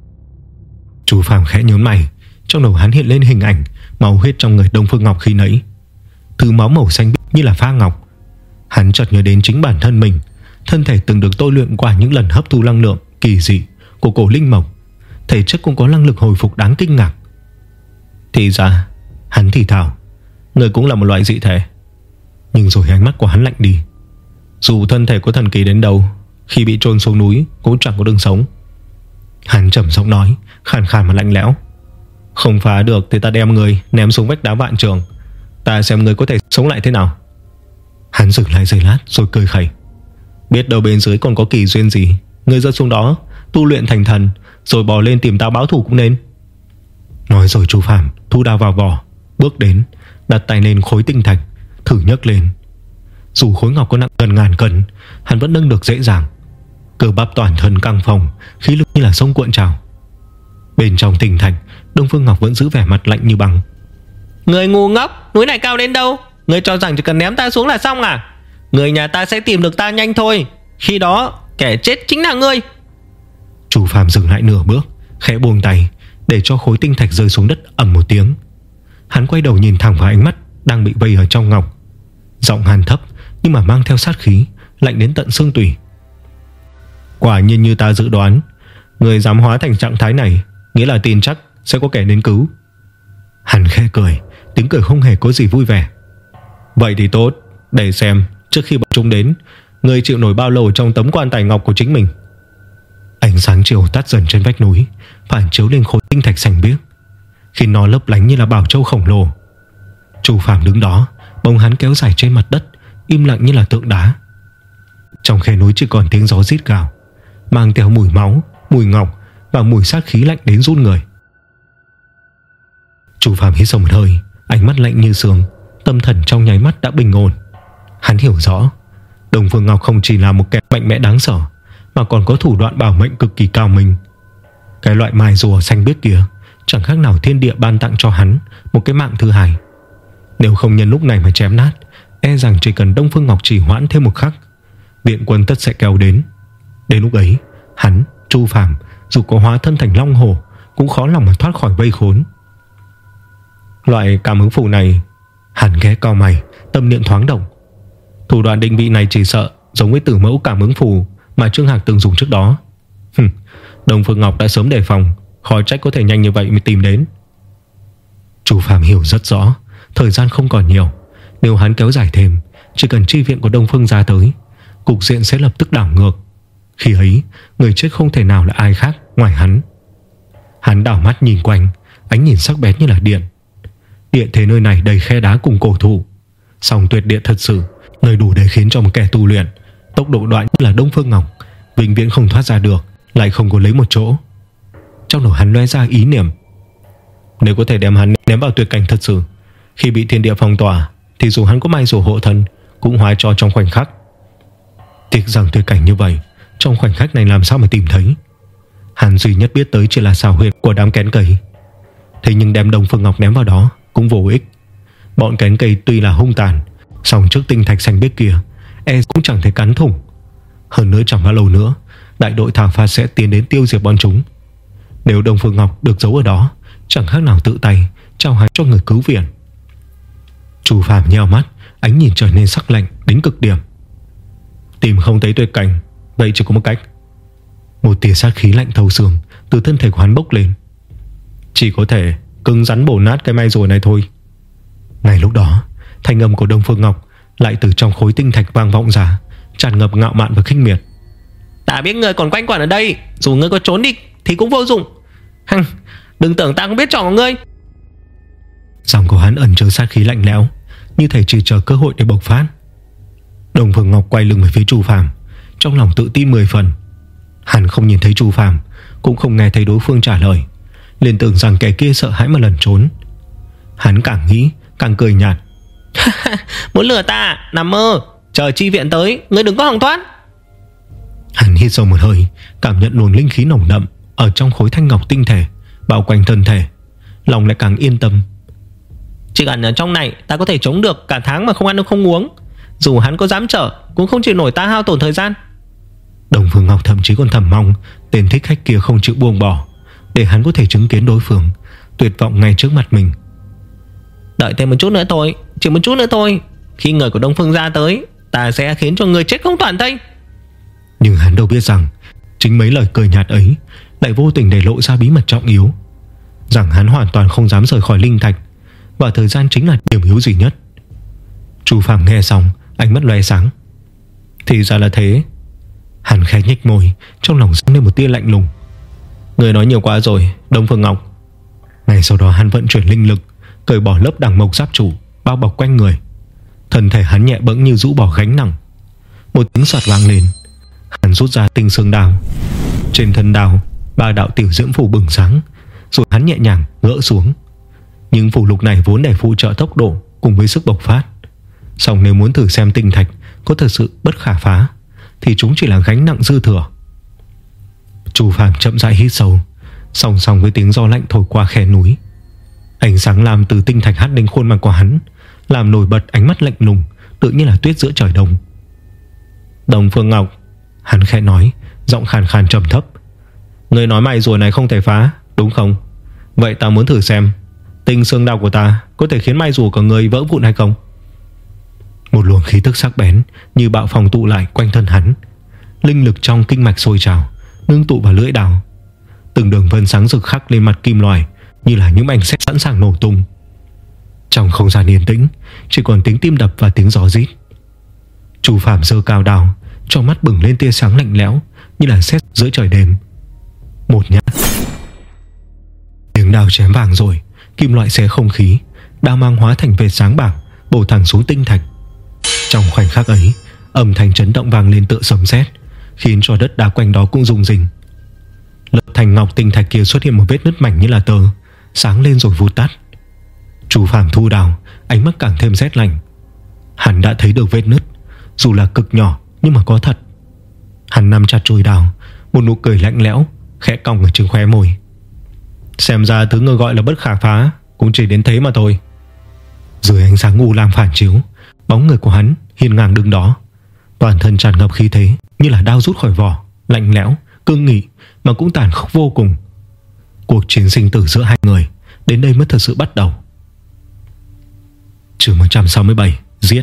Chu Phàm khẽ nhướng mày, trong đầu hắn hiện lên hình ảnh máu huyết trong người Đông Phương Ngọc khi nãy, thứ máu màu xanh biếc như là pha ngọc. Hắn chợt nhớ đến chính bản thân mình, thân thể từng được tôi luyện qua những lần hấp thu năng lượng kỳ dị của cổ linh mộc, thể chất cũng có năng lực hồi phục đáng kinh ngạc. Thì ra hắn thì thào, người cũng là một loại dị thể. Nhưng rồi ánh mắt của hắn lạnh đi. Dù thân thể có thần kỳ đến đâu, khi bị chôn xuống núi cũng chẳng có đường sống. Hắn trầm giọng nói, khàn khàn mà lạnh lẽo. Không phá được thì ta đem người ném xuống vách đá vạn trường, ta xem người có thể sống lại thế nào. Hắn dừng lại giây lát rồi cười khẩy. Biết đâu bên dưới còn có kỳ duyên gì, người rơi xuống đó tu luyện thành thần, rồi bò lên tìm tao báo thù cũng nên. Nói rồi Chu Phàm thu đao vào vỏ, bước đến, đặt tay lên khối tinh thạch, thử nhấc lên. Dù khối ngọc có nặng gần ngàn cân, hắn vẫn nâng được dễ dàng. Cơ bắp toàn thân căng phồng, khí lực như là sông cuộn trào. Bên trong tinh thạch, Đông Phương Ngọc vẫn giữ vẻ mặt lạnh như băng.
Người ngu ngốc, núi này cao đến đâu? Người cho rằng chỉ cần ném ta xuống là xong à? Người nhà ta sẽ tìm được ta nhanh thôi, khi đó kẻ chết chính là ngươi.
Chu Phàm dừng lại nửa bước, khẽ buông tay, để cho khối tinh thạch rơi xuống đất ầm một tiếng. Hắn quay đầu nhìn thẳng vào ánh mắt đang bị vây ở trong ngọc, giọng hàn thấp nhưng mà mang theo sát khí, lạnh đến tận xương tủy. Quả nhiên như ta dự đoán, người dám hóa thành trạng thái này, nghĩa là tin chắc sẽ có kẻ đến cứu. Hắn khẽ cười, tiếng cười không hề có gì vui vẻ. Vậy thì tốt, để xem trước khi bọn chúng đến, người chịu nổi bao lâu trong tấm quan tài ngọc của chính mình. Ánh sáng chiều tắt dần trên vách núi, phản chiếu lên khối tinh thạch xanh biếc, khi nó lấp lánh như là bảo châu khổng lồ. Chu Phàm đứng đó, bóng hắn kéo dài trên mặt đất, im lặng như là tượng đá. Trong khe núi chỉ còn tiếng gió rít gào, mang theo mùi máu, mùi ngọc và mùi sát khí lạnh đến run người. Chu Phàm hít sâu một hơi, ánh mắt lạnh như sương, tâm thần trong nháy mắt đã bình ổn. Hắn hiểu rõ, Đông Phương Ngọc không chỉ là một kẻ mạnh mẽ đáng sợ, mà còn có thủ đoạn bảo mệnh cực kỳ cao minh. Cái loại mai rùa xanh biếc kia chẳng khác nào thiên địa ban tặng cho hắn một cái mạng thứ hai. Nếu không nhân lúc này mà chém nát, e rằng chỉ cần Đông Phương Ngọc trì hoãn thêm một khắc, viện quân tất sẽ kéo đến. Đến lúc ấy, hắn, Chu Phàm, dù có hóa thân thành long hổ, cũng khó lòng mà thoát khỏi vây khốn. Loại cảm ứng phù này, hắn ghé cau mày, tâm niệm thoáng động. Thủ đoạn định vị này chỉ sợ giống với tử mẫu cảm ứng phù mà Trương Hạc từng dùng trước đó. Hừm, Đông Phương Ngọc đã sớm đề phòng, khỏi trách có thể nhanh như vậy mới tìm đến. Chu Phàm hiểu rất rõ, thời gian không còn nhiều. Nếu hắn kéo dài thêm, chỉ cần chi viện của Đông Phương ra tới, cục diện sẽ lập tức đảo ngược. Khi ấy, người chết không thể nào là ai khác ngoài hắn. Hắn đảo mắt nhìn quanh, ánh nhìn sắc bén như là điện. Địa thế nơi này đầy khe đá cùng cổ thụ, Song tuyệt địa thật sự, nơi đủ để khiến cho một kẻ tu luyện tốc độ đoạn như là Đông Phương Ngọc vĩnh viễn không thoát ra được, lại không có lấy một chỗ. Trong đầu hắn lóe ra ý niệm, nếu có thể đem hắn ném vào tuyệt cảnh thật sự, khi bị thiên địa phong tỏa thì dù hắn có may rủ hộ thân cũng hóa cho trong khoảnh khắc. Tiếc rằng tuyệt cảnh như vậy trong khoảnh khắc này làm sao mà tìm thấy. Hắn duy nhất biết tới chỉ là xào huyệt của đám kén cây. Thế nhưng đem Đông Phương Ngọc ném vào đó cũng vô ích. Bọn kén cây tuy là hung tàn, song trước tinh thạch xanh biếc kia e cũng chẳng thể cắn thủng. Hơn nữa chẳng bao lâu nữa đại đội thảo phạt sẽ tiến đến tiêu diệt bọn chúng. Nếu Đông Phương Ngọc được giấu ở đó, chẳng khác nào tự tay trao hắn cho người cứu viện. Chu Phàm nheo mắt, ánh nhìn trở nên sắc lạnh đến cực điểm. Tìm không thấy tuyệt cảnh, vậy chỉ có một cách. Một tia sát khí lạnh thấu xương từ thân thể của hắn bốc lên. Chỉ có thể cứng rắn bổ nát cái may rùa này thôi. Ngay lúc đó, thanh âm của Đông Phương Ngọc lại từ trong khối tinh thạch vang vọng ra, tràn ngập ngạo mạn và khinh miệt.
Ta biết ngươi còn quanh quẩn ở đây, dù ngươi có trốn đi thì cũng vô dụng. Hằng, đừng tưởng ta không biết trò của ngươi.
Giọng của hắn ẩn chứa sát khí lạnh lẽo, như thể chỉ chờ cơ hội để bộc phát. Đông Phương Ngọc quay lưng về phía Chu Phàm, trong lòng tự tin mười phần. Hắn không nhìn thấy Chu Phàm, cũng không nghe thấy đối phương trả lời, liền tưởng rằng kẻ kia sợ hãi mà lẩn trốn. Hắn càng nghĩ càng cười nhạt.
Muốn lừa ta, nằm mơ. Chờ chi viện tới, ngươi đừng có hòng thoát.
Hắn hít sâu một hơi, cảm nhận luồng linh khí nồng đậm ở trong khối thanh ngọc tinh thể bao quanh thân thể, lòng lại càng yên tâm.
Chỉ cần ở trong này ta có thể chống được cả tháng mà không ăn được không uống. Dù hắn có dám trở cũng không chịu nổi ta hao tổn thời gian.
Đông Phương Ngọc thậm chí còn thầm mong tên thích khách kia không chịu buông bỏ, để hắn có thể chứng kiến đối phương tuyệt vọng ngay trước mặt mình.
Đợi thêm một chút nữa thôi, chỉ một chút nữa thôi. Khi người của Đông Phương ra tới, ta sẽ khiến cho người chết không toàn thây.
Nhưng hắn đâu biết rằng chính mấy lời cười nhạt ấy lại vô tình để lộ ra bí mật trọng yếu, rằng hắn hoàn toàn không dám rời khỏi linh thạch, và thời gian chính là điểm yếu duy nhất. Chu Phàm nghe xong, ánh mắt lóe sáng. Thì ra là thế. Hắn khẽ nhếch môi, trong lòng dâng lên một tia lạnh lùng. Người nói nhiều quá rồi, Đông Phương Ngọc. Ngay sau đó hắn vận chuyển linh lực, cởi bỏ lớp đằng mộc giáp chủ bao bọc quanh người. Thân thể hắn nhẹ bẫng như rũ bỏ gánh nặng. Một tiếng soạt vang lên, hắn rút ra tinh xương đao. Trên thân đao, ba đạo tiểu diễm phù bừng sáng, rồi hắn nhẹ nhàng gỡ xuống. Những phù lục này vốn để phụ trợ tốc độ cùng với sức bộc phát, song nếu muốn thử xem tinh thạch có thật sự bất khả phá thì chúng chỉ là gánh nặng dư thừa. Chu Phàm chậm rãi hít sâu, song song với tiếng gió lạnh thổi qua khe núi. Ánh sáng lam từ tinh thạch hắt lên khuôn mặt của hắn, làm nổi bật ánh mắt lạnh lùng, tự như là tuyết giữa trời đông. Đông Phương Ngọc, hắn khẽ nói, giọng khàn khàn trầm thấp. Người nói may rùa này không thể phá, đúng không? Vậy ta muốn thử xem tinh xương đao của ta có thể khiến may rùa của người vỡ vụn hay không. Một luồng khí tức sắc bén như bạo phong tụ lại quanh thân hắn. Linh lực trong kinh mạch sôi trào, ngưng tụ vào lưỡi đao. Từng đường vân sáng rực khắc lên mặt kim loại, như là những mảnh sét sẵn sàng nổ tung. Trong không gian yên tĩnh, chỉ còn tiếng tim đập và tiếng gió rít. Chu Phàm giơ cao đao, trong mắt bừng lên tia sáng lạnh lẽo như là sét giữa trời đêm. Một nhát, tiếng đao chém vàng rồi, kim loại xé không khí, đao mang hóa thành vệt sáng bạc bổ thẳng xuống tinh thạch. Trong khoảnh khắc ấy, âm thanh chấn động vang lên tựa sấm sét, khiến cho đất đá quanh đó cũng rung rinh. Lớp thành ngọc tinh thạch kia xuất hiện một vết nứt mảnh như là tơ, sáng lên rồi vụt tắt. Chu Phàm thu đao, ánh mắt càng thêm rét lạnh. Hắn đã thấy được vết nứt, dù là cực nhỏ nhưng mà có thật. Hắn nắm chặt chuôi đao, một nụ cười lạnh lẽo khẽ cong ở trên khóe môi. Xem ra thứ người gọi là bất khả phá cũng chỉ đến thế mà thôi. Dưới ánh sáng u lam phản chiếu, bóng người của hắn hiên ngang đứng đó, toàn thân tràn ngập khí thế như là đao rút khỏi vỏ, lạnh lẽo, cương nghị mà cũng tàn khốc vô cùng. Cuộc chiến sinh tử giữa hai người đến đây mới thật sự bắt đầu. Chương một trăm sáu mươi bảy, giết.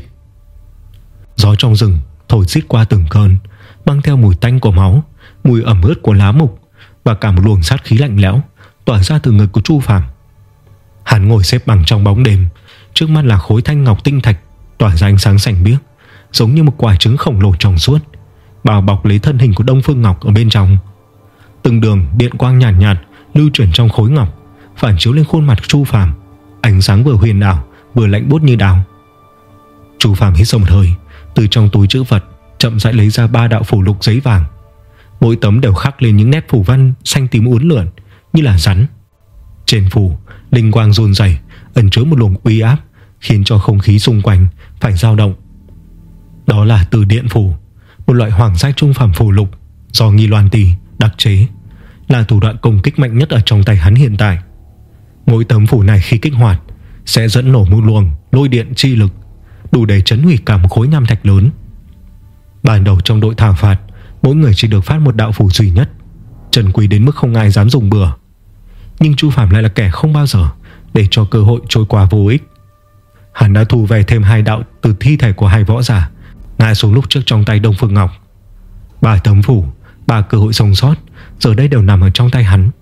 Gió trong rừng thổi rít qua từng cơn, mang theo mùi tanh của máu, mùi ẩm ướt của lá mục và cả một luồng sát khí lạnh lẽo tỏa ra từ người của Chu Phàm. Hắn ngồi xếp bằng trong bóng đêm, trước mắt là khối thanh ngọc tinh thạch tỏa ra ánh sáng xanh biếc, giống như một quả trứng khổng lồ trong suốt, bao bọc lấy thân hình của Đông Phương Ngọc ở bên trong. Từng đường điện quang nhàn nhạt, nhạt lưu chuyển trong khối ngọc, phản chiếu lên khuôn mặt Chu Phàm, ánh sáng vừa huyền ảo vừa lạnh buốt như đao. Chu Phàm hít sâu một hơi, từ trong túi trữ vật chậm rãi lấy ra ba đạo phù lục giấy vàng. Mỗi tấm đều khắc lên những nét phù văn xanh tím uốn lượn như là rắn. Trên phù, linh quang run rẩy, ẩn chứa một luồng uy áp khiến cho không khí xung quanh phải dao động. Đó là Từ Điện phù, một loại hoàng giai trung phẩm phù lục do Nghi Loan Tỳ đặc chế, là thủ đoạn công kích mạnh nhất ở trong tay hắn hiện tại. Mỗi tấm phù này khi kích hoạt sẽ dẫn nổ một luồng lôi điện chi lực, đủ để chấn hủy cả một khối nham thạch lớn. Ban đầu trong đội thảo phạt, mỗi người chỉ được phát một đạo phù duy nhất, trân quý đến mức không ai dám dùng bừa. Nhưng Chu Phàm lại là kẻ không bao giờ để cho cơ hội trôi qua vô ích. Hắn đã thu về thêm hai đạo từ thi thể của hai võ giả ngã xuống lúc trước trong tay Đông Phương Ngọc. Ba tấm phù, ba cơ hội sống sót giờ đây đều nằm ở trong tay hắn.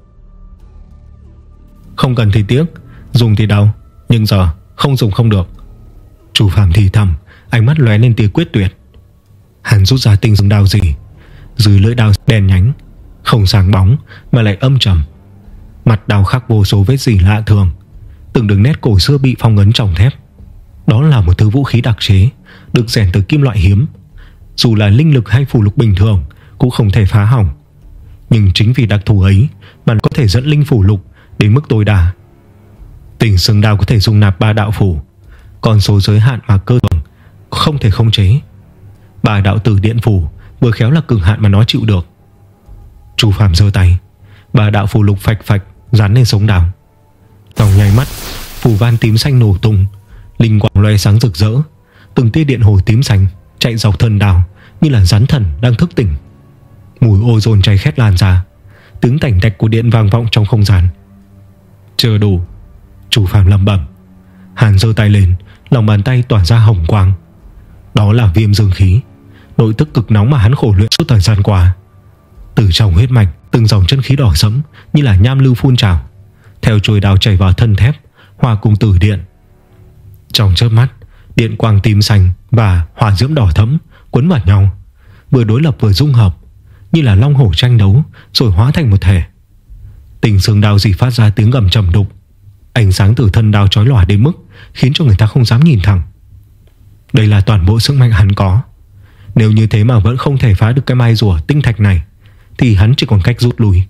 Không cần thì tiếc, dùng thì đau, nhưng giờ không dùng không được. Chu Phàm thì thầm, ánh mắt lóe lên tia quyết tuyệt. Hắn rút ra tinh dương đao gì, dưới lưỡi đao đen nhánh, không sáng bóng mà lại âm trầm. Mặt đao khắc vô số vết dỉ lạ thường, từng đường nét cổ xưa bị phong ấn trong thép. Đó là một thứ vũ khí đặc chế, được rèn từ kim loại hiếm, dù là linh lực hay phù lục bình thường cũng không thể phá hỏng. Nhưng chính vì đặc thù ấy mà có thể dẫn linh phù lục đến mức tối đa. Tinh dương đao có thể dung nạp ba đạo phù, còn số giới hạn mà cơ thường không thể khống chế. Ba đạo Từ Điện phù vừa khéo là cực hạn mà nó chịu được. Chu Phàm giơ tay, ba đạo phù lục phạch phạch dán lên sống đao. Trong nháy mắt, phù văn tím xanh nổ tung, linh quang loe sáng rực rỡ, từng tia điện hồi tím xanh chạy dọc thân đao như là rắn thần đang thức tỉnh. Mùi ozone cháy khét lan ra, tiếng tảnh tạch của điện vang vọng trong không gian. Chưa đủ, Chu Phàm lẩm bẩm. Hắn giơ tay lên, lòng bàn tay tỏa ra hồng quang. Đó là viêm dương khí, nội tức cực nóng mà hắn khổ luyện suốt thời gian qua. Từ trong huyết mạch, từng dòng chân khí đỏ sẫm như là nham lưu phun trào, theo chuôi đao chảy vào thân thép, hòa cùng tử điện. Trong chớp mắt, điện quang tím xanh và hỏa diễm đỏ thẫm quấn vào nhau, vừa đối lập vừa dung hợp, như là long hổ tranh đấu rồi hóa thành một thể. Tình xương đao dì phát ra tiếng gầm trầm đục, ánh sáng từ thân đao chói lòa đến mức khiến cho người ta không dám nhìn thẳng. Đây là toàn bộ sức mạnh hắn có. Nếu như thế mà vẫn không thể phá được cái mai rùa tinh thạch này, thì hắn chỉ còn cách rút lui.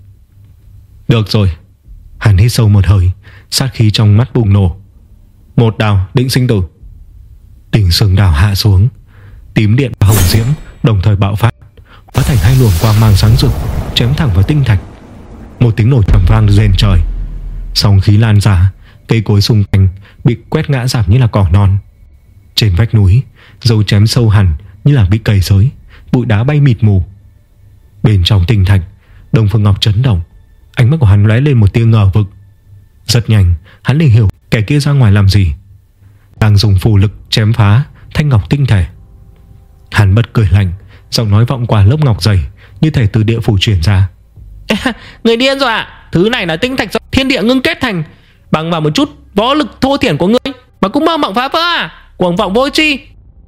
Được rồi. Hắn hít sâu một hơi, sát khí trong mắt bùng nổ. Một đao định sinh tử. Tình xương đao hạ xuống, tím điện và hồng diễm đồng thời bạo phát, hóa thành hai luồng quang mang sáng rực, chém thẳng vào tinh thạch. Một tiếng nổ trầm vang rền trời, sóng khí lan ra, cây cối xung quanh bị quét ngã rạp như là cỏ non. Trên vách núi, dấu chém sâu hẳn như là bị cày xới, bụi đá bay mịt mù. Bên trong tinh thạch, Đông Phương Ngọc chấn động, ánh mắt của hắn lóe lên một tia ngờ vực. Rất nhanh, hắn liền hiểu kẻ kia ra ngoài làm gì. Đang dùng phù lực chém phá thanh ngọc tinh thể. Hắn bật cười lạnh, giọng nói vọng qua lớp ngọc dày, như thể từ địa phủ truyền ra.
Người điên rồi ạ, à? Thứ này là tinh thạch do thiên địa ngưng kết thành, bằng vào một chút võ lực thô thiển của ngươi mà cũng mơ mộng phá vỡ à? Cuồng vọng vô tri.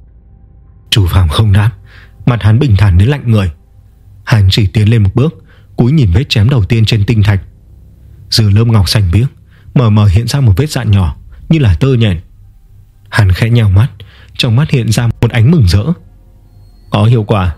Chu Phàm không đáp, mặt hắn bình thản đến lạnh người. Hắn chỉ tiến lên một bước, cúi nhìn vết chém đầu tiên trên tinh thạch. Giữa lớp ngọc xanh biếc mờ mờ hiện ra một vết dạn nhỏ như là tơ nhện. Hắn khẽ nhào mắt, trong mắt hiện ra một ánh mừng rỡ. Có hiệu quả.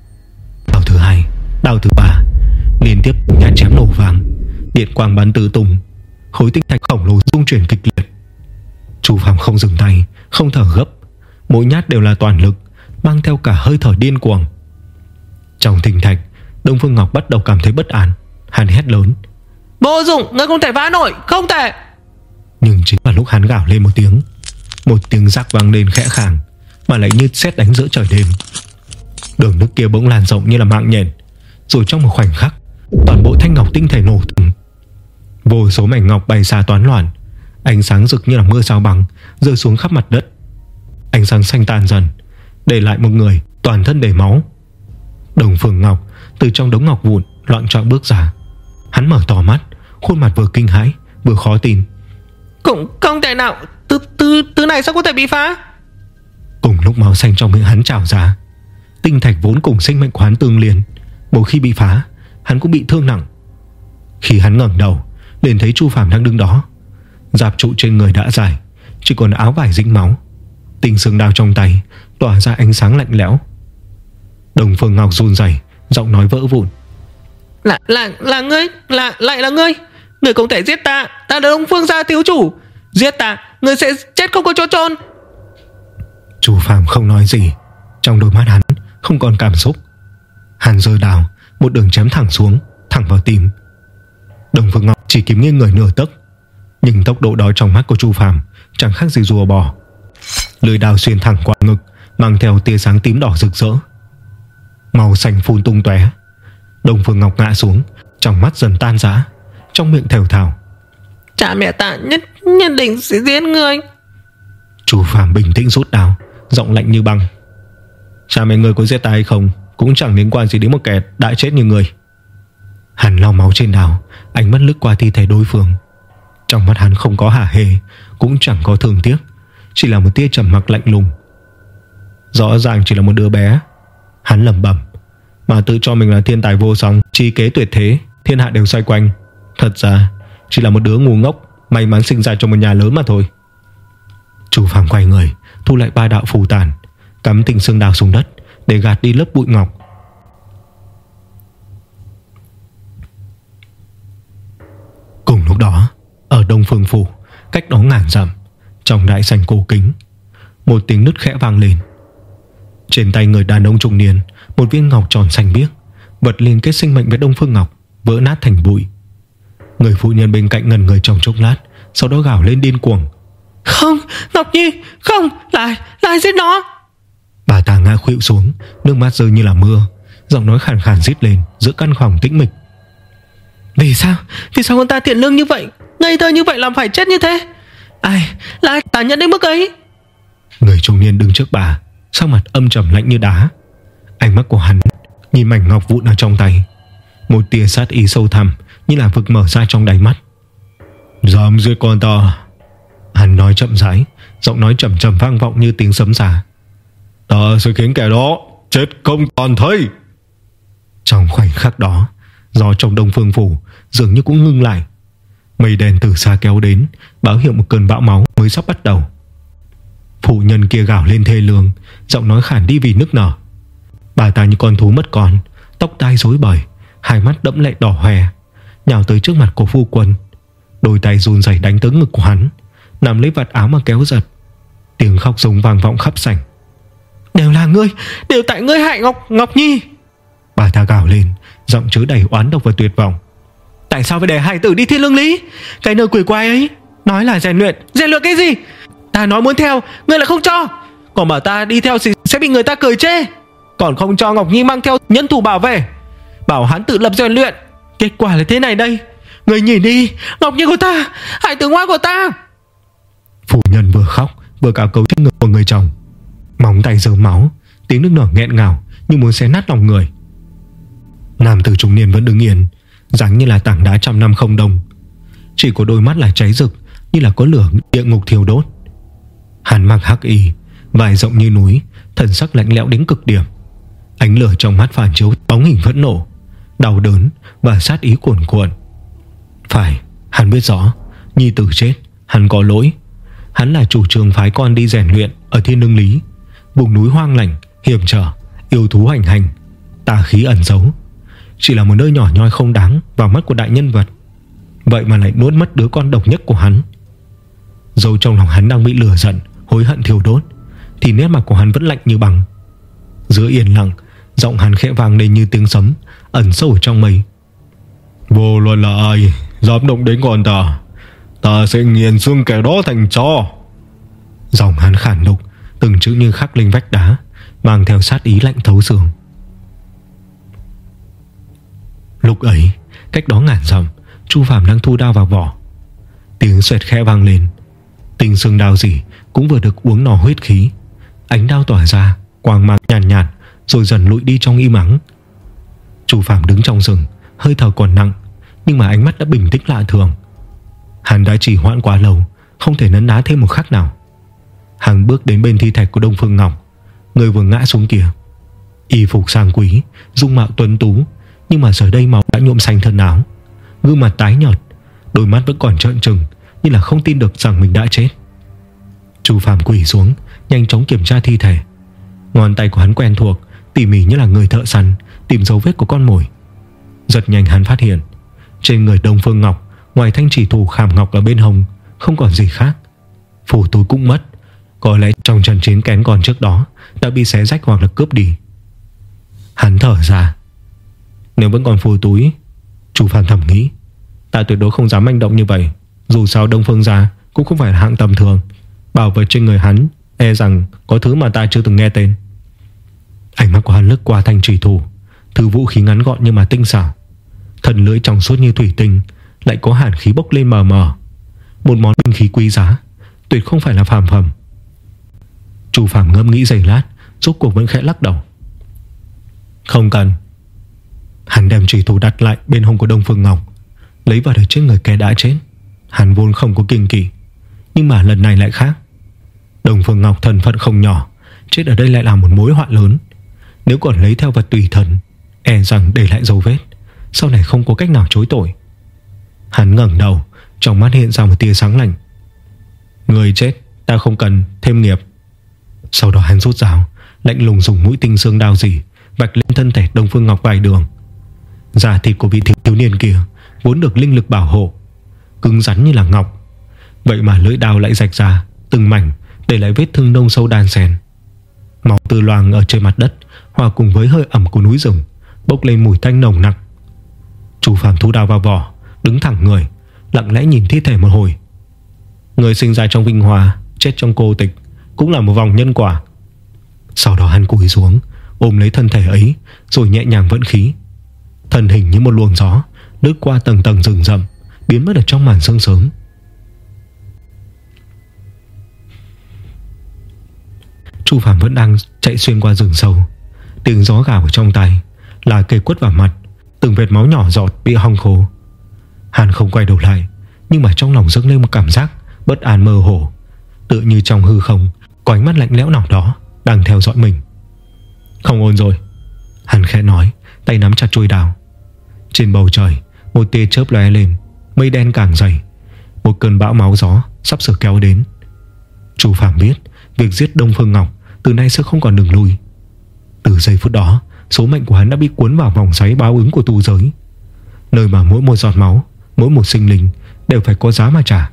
Đao thứ hai, đao thứ ba, liên tiếp nhát chém nổ vàng, điện quang bắn tứ tung, khối tinh thạch khổng lồ rung chuyển kịch liệt. Chu Phàm không dừng tay, không thở gấp, mỗi nhát đều là toàn lực, mang theo cả hơi thở điên cuồng. Trong tinh thạch, Đông Phương Ngọc bắt đầu cảm thấy bất an. Hắn hét lớn.
Vô dụng, ngươi không thể phá nổi, không thể.
Nhưng chính là lúc hắn gào lên một tiếng, một tiếng rắc vang lên khẽ khàng, mà lại như sét đánh giữa trời đêm. Đường nước kia bỗng lan rộng như là mạng nhện, rồi trong một khoảnh khắc, toàn bộ thanh ngọc tinh thể nổ tung. Vô số mảnh ngọc bay xa toán loạn, ánh sáng rực như là mưa sao băng rơi xuống khắp mặt đất. Ánh sáng xanh tan dần, để lại một người toàn thân đầy máu. Đông Phương Ngọc từ trong đống ngọc vụn loạn trọn bước ra. Hắn mở to mắt, khuôn mặt vừa kinh hãi vừa khó tin.
Cũng không thể nào, Thứ, thứ, thứ này sao có thể bị phá?
Cùng lúc máu xanh trong miệng hắn trào ra, tinh thạch vốn cùng sinh mệnh của hắn tương liên, một khi bị phá, hắn cũng bị thương nặng. Khi hắn ngẩng đầu, liền thấy Chu Phàm đang đứng đó. Giáp trụ trên người đã dài, chỉ còn áo vải dính máu. Tình xương đao trong tay tỏa ra ánh sáng lạnh lẽo. Đông Phương Ngọc run rẩy, giọng nói vỡ vụn.
Là là là ngươi, là lại là ngươi. Ngươi không thể giết ta, ta là Đông Phương gia thiếu chủ. Giết ta, ngươi sẽ chết không có chỗ chôn.
Chu Phàm không nói gì, trong đôi mắt hắn không còn cảm xúc. Hắn giơ đao, một đường chém thẳng xuống, thẳng vào tim. Đông Phương Ngọc chỉ kịp nghiêng người nửa tấc, nhưng tốc độ đó trong mắt của Chu Phàm chẳng khác gì rùa bò. Lưỡi đao xuyên thẳng qua ngực, mang theo tia sáng tím đỏ rực rỡ, màu xanh phun tung tóe. Đông Phương Ngọc ngã xuống, trong mắt dần tan rã, trong miệng thều thào.
Cha mẹ ta nhất nhất định sẽ giết ngươi.
Chu Phàm bình tĩnh rút đao, giọng lạnh như băng. Cha mẹ ngươi có giết ta hay không cũng chẳng liên quan gì đến một kẻ đã chết như ngươi. Hắn lau máu trên đao, ánh mắt lướt qua thi thể đối phương. Trong mắt hắn không có hả hê, cũng chẳng có thương tiếc, chỉ là một tia trầm mặc lạnh lùng. Rõ ràng chỉ là một đứa bé, hắn lẩm bẩm, mà tự cho mình là thiên tài vô song, trí kế tuyệt thế, thiên hạ đều xoay quanh. Thật ra chỉ là một đứa ngu ngốc, may mắn sinh ra trong một nhà lớn mà thôi. Chu Phàm quay người, thu lại ba đạo phù tàn, cắm Tình xương đao xuống đất để gạt đi lớp bụi ngọc. Cùng lúc đó, ở Đông Phương phủ, cách đó ngàn dặm, trong đại sảnh cổ kính, một tiếng nứt khẽ vang lên. Trên tay người đàn ông trung niên, một viên ngọc tròn xanh biếc, vật liên kết sinh mệnh với Đông Phương Ngọc, vỡ nát thành bụi. Người phụ nhân bên cạnh ngẩn người trong chốc lát, sau đó gào lên điên cuồng.
Không, Ngọc Nhi, không, lại, lại giết nó.
Bà ta ngã khuỵu xuống, nước mắt rơi như là mưa, giọng nói khàn khàn rít lên giữa căn phòng tĩnh mịch.
Vì sao, vì sao con ta thiện lương như vậy, ngây thơ như vậy làm phải chết như thế? Ai, lại tàn nhẫn đến mức ấy?
Người trung niên đứng trước bà, sắc mặt âm trầm lạnh như đá. Ánh mắt của hắn nhìn mảnh ngọc vụn ở trong tay, một tia sát ý sâu thẳm như là vực mở ra trong đáy mắt. Dám giết con ta? Hắn nói chậm rãi, giọng nói trầm trầm vang vọng như tiếng sấm rả. Ta sẽ khiến kẻ đó chết không toàn thây. Trong khoảnh khắc đó, gió trong Đông Phương phủ dường như cũng ngưng lại. Mây đen từ xa kéo đến, báo hiệu một cơn bão máu mới sắp bắt đầu. Phụ nhân kia gào lên thê lương, giọng nói khản đi vì nức nở. Bà ta như con thú mất con, tóc tai rối bời, hai mắt đẫm lệ đỏ hoe, nhào tới trước mặt của phu quân. Đôi tay run rẩy đánh tới ngực của hắn, nắm lấy vạt áo mà kéo giật. Tiếng khóc giống vang vọng khắp sảnh.
Đều là ngươi, đều tại ngươi hại Ngọc Ngọc Nhi.
Bà ta gào lên, giọng chứa đầy oán độc và tuyệt vọng.
Tại sao phải để hài tử đi thiên lương lý? Cái nơi quỷ quái ấy nói là rèn luyện, rèn luyện cái gì? Ta nói muốn theo, ngươi lại không cho. Còn bảo ta đi theo thì sẽ bị người ta cười chê. Còn không cho Ngọc Nhi mang theo nhân thủ bảo vệ, bảo hắn tự lập rèn luyện. Kết quả là thế này đây. Ngươi nhìn đi, Ngọc Nhi của ta, hài tử ngoan của ta.
Phụ nhân vừa khóc vừa cào cấu trên ngực của người chồng, móng tay rớm máu, tiếng nước nở nghẹn ngào như muốn xé nát lòng người. Nam tử trung niên vẫn đứng yên, dáng như là tảng đá trăm năm không đồng, chỉ có đôi mắt là cháy rực như là có lửa địa ngục thiêu đốt. Hắn mặc hắc y, vai rộng như núi, thần sắc lạnh lẽo đến cực điểm. Ánh lửa trong mắt phản chiếu bóng hình phẫn nộ, đau đớn và sát ý cuồn cuộn. Phải, hắn biết rõ nhi tử chết, hắn có lỗi. Hắn là chủ trương phái con đi rèn luyện ở Thiên Lương Lý, vùng núi hoang lạnh, hiểm trở, yêu thú hành hành, tà khí ẩn giấu, chỉ là một nơi nhỏ nhoi không đáng vào mắt của đại nhân vật. Vậy mà lại nuốt mất đứa con độc nhất của hắn. Dẫu trong lòng hắn đang bị lửa giận, hối hận thiêu đốt, thì nét mặt của hắn vẫn lạnh như bằng. Giữa yên lặng, giọng hắn khẽ vang lên như tiếng sấm ẩn sâu ở trong mây. Vô luận là ai dám động đến con ta, ta sẽ nghiền xương kẻ đó thành tro. Giọng hắn khản đục, từng chữ như khắc lên vách đá, mang theo sát ý lạnh thấu xương. Lúc ấy, cách đó ngàn dặm, Chu Phàm đang thu đao vào vỏ. Tiếng xoẹt khẽ vang lên. Tình xương đao gì cũng vừa được uống no huyết khí. Ánh đao tỏa ra quang mang nhàn nhạt, nhạt, rồi dần lụi đi trong im ắng. Chu Phàm đứng trong rừng, hơi thở còn nặng, nhưng mà ánh mắt đã bình tĩnh lạ thường. Hắn đã trì hoãn quá lâu, không thể nấn ná thêm một khắc nào. Hắn bước đến bên thi thể của Đông Phương Ngọc, người vừa ngã xuống kia. Y phục sang quý, dung mạo tuấn tú, nhưng mà giờ đây máu đã nhuộm xanh thân áo, gương mặt tái nhợt, đôi mắt vẫn còn trợn trừng như là không tin được rằng mình đã chết. Chu Phàm quỳ xuống, nhanh chóng kiểm tra thi thể. Ngón tay của hắn quen thuộc, tỉ mỉ như là người thợ săn tìm dấu vết của con mồi. Rất nhanh hắn phát hiện trên người Đông Phương Ngọc, ngoài thanh chỉ thủ khảm ngọc ở bên hông, không còn gì khác. Phù túi cũng mất. Có lẽ trong trận chiến kén còn trước đó đã bị xé rách hoặc là cướp đi. Hắn thở ra. Nếu vẫn còn phù túi, Chu Phàm thầm nghĩ, ta tuyệt đối không dám manh động như vậy. Dù sao Đông Phương gia cũng không phải là hạng tầm thường. Bảo vật trên người hắn e rằng có thứ mà ta chưa từng nghe tên. Ánh mắt của hắn lướt qua thanh trùy thủ, thứ vũ khí ngắn gọn nhưng mà tinh xảo, thân lưỡi trong suốt như thủy tinh, lại có hàn khí bốc lên mờ mờ. Một món binh khí quý giá, tuyệt không phải là phàm phẩm. Chu Phàm ngẫm nghĩ giây lát, rốt cuộc vẫn khẽ lắc đầu. Không cần. Hắn đem trùy thủ đặt lại bên hông của Đông Phương Ngọc, lấy vào để trên người kẻ đã chết. Hắn vốn không có kinh kỳ, nhưng mà lần này lại khác. Đông Phương Ngọc thân phận không nhỏ, chết ở đây lại là một mối họa lớn. Nếu còn lấy theo vật tùy thân, e rằng để lại dấu vết, sau này không có cách nào chối tội. Hắn ngẩng đầu, trong mắt hiện ra một tia sáng lạnh. Người chết, ta không cần thêm nghiệp. Sau đó hắn rút dao, lạnh lùng dùng mũi tinh xương đao dỉ vạch lên thân thể Đông Phương Ngọc vài đường. Da thịt của vị thiếu, thiếu niên kia vốn được linh lực bảo hộ, cứng rắn như là ngọc, vậy mà lưỡi đao lại rạch ra từng mảnh, để lại vết thương nông sâu đan xen. Máu tươi loang ở trên mặt đất, hòa cùng với hơi ẩm của núi rừng, bốc lên mùi tanh nồng nặc. Chu Phàm thu đao vào vỏ, đứng thẳng người, lặng lẽ nhìn thi thể một hồi. Người sinh ra trong vinh hoa, chết trong cô tịch, cũng là một vòng nhân quả. Sau đó hắn cúi xuống, ôm lấy thân thể ấy, rồi nhẹ nhàng vận khí. Thân hình như một luồng gió lướt qua tầng tầng rừng rậm, biến mất ở trong màn sương sớm. Chu Phàm vẫn đang chạy xuyên qua rừng sâu, tiếng gió gào ở trong tay, là cây quất vào mặt, từng vệt máu nhỏ giọt bị hong khô. Hắn không quay đầu lại, nhưng mà trong lòng dâng lên một cảm giác bất an mơ hồ, tựa như trong hư không có ánh mắt lạnh lẽo nào đó đang theo dõi mình. Không ổn rồi, hắn khẽ nói, tay nắm chặt chuôi đao. Trên bầu trời một tia chớp lóe lên, mây đen càng dày, một cơn bão máu gió sắp sửa kéo đến. Chu Phàm biết việc giết Đông Phương Ngọc từ nay sẽ không còn đường lui. Từ giây phút đó, số mệnh của hắn đã bị cuốn vào vòng xoáy báo ứng của tu giới, nơi mà mỗi một giọt máu, mỗi một sinh linh đều phải có giá mà trả.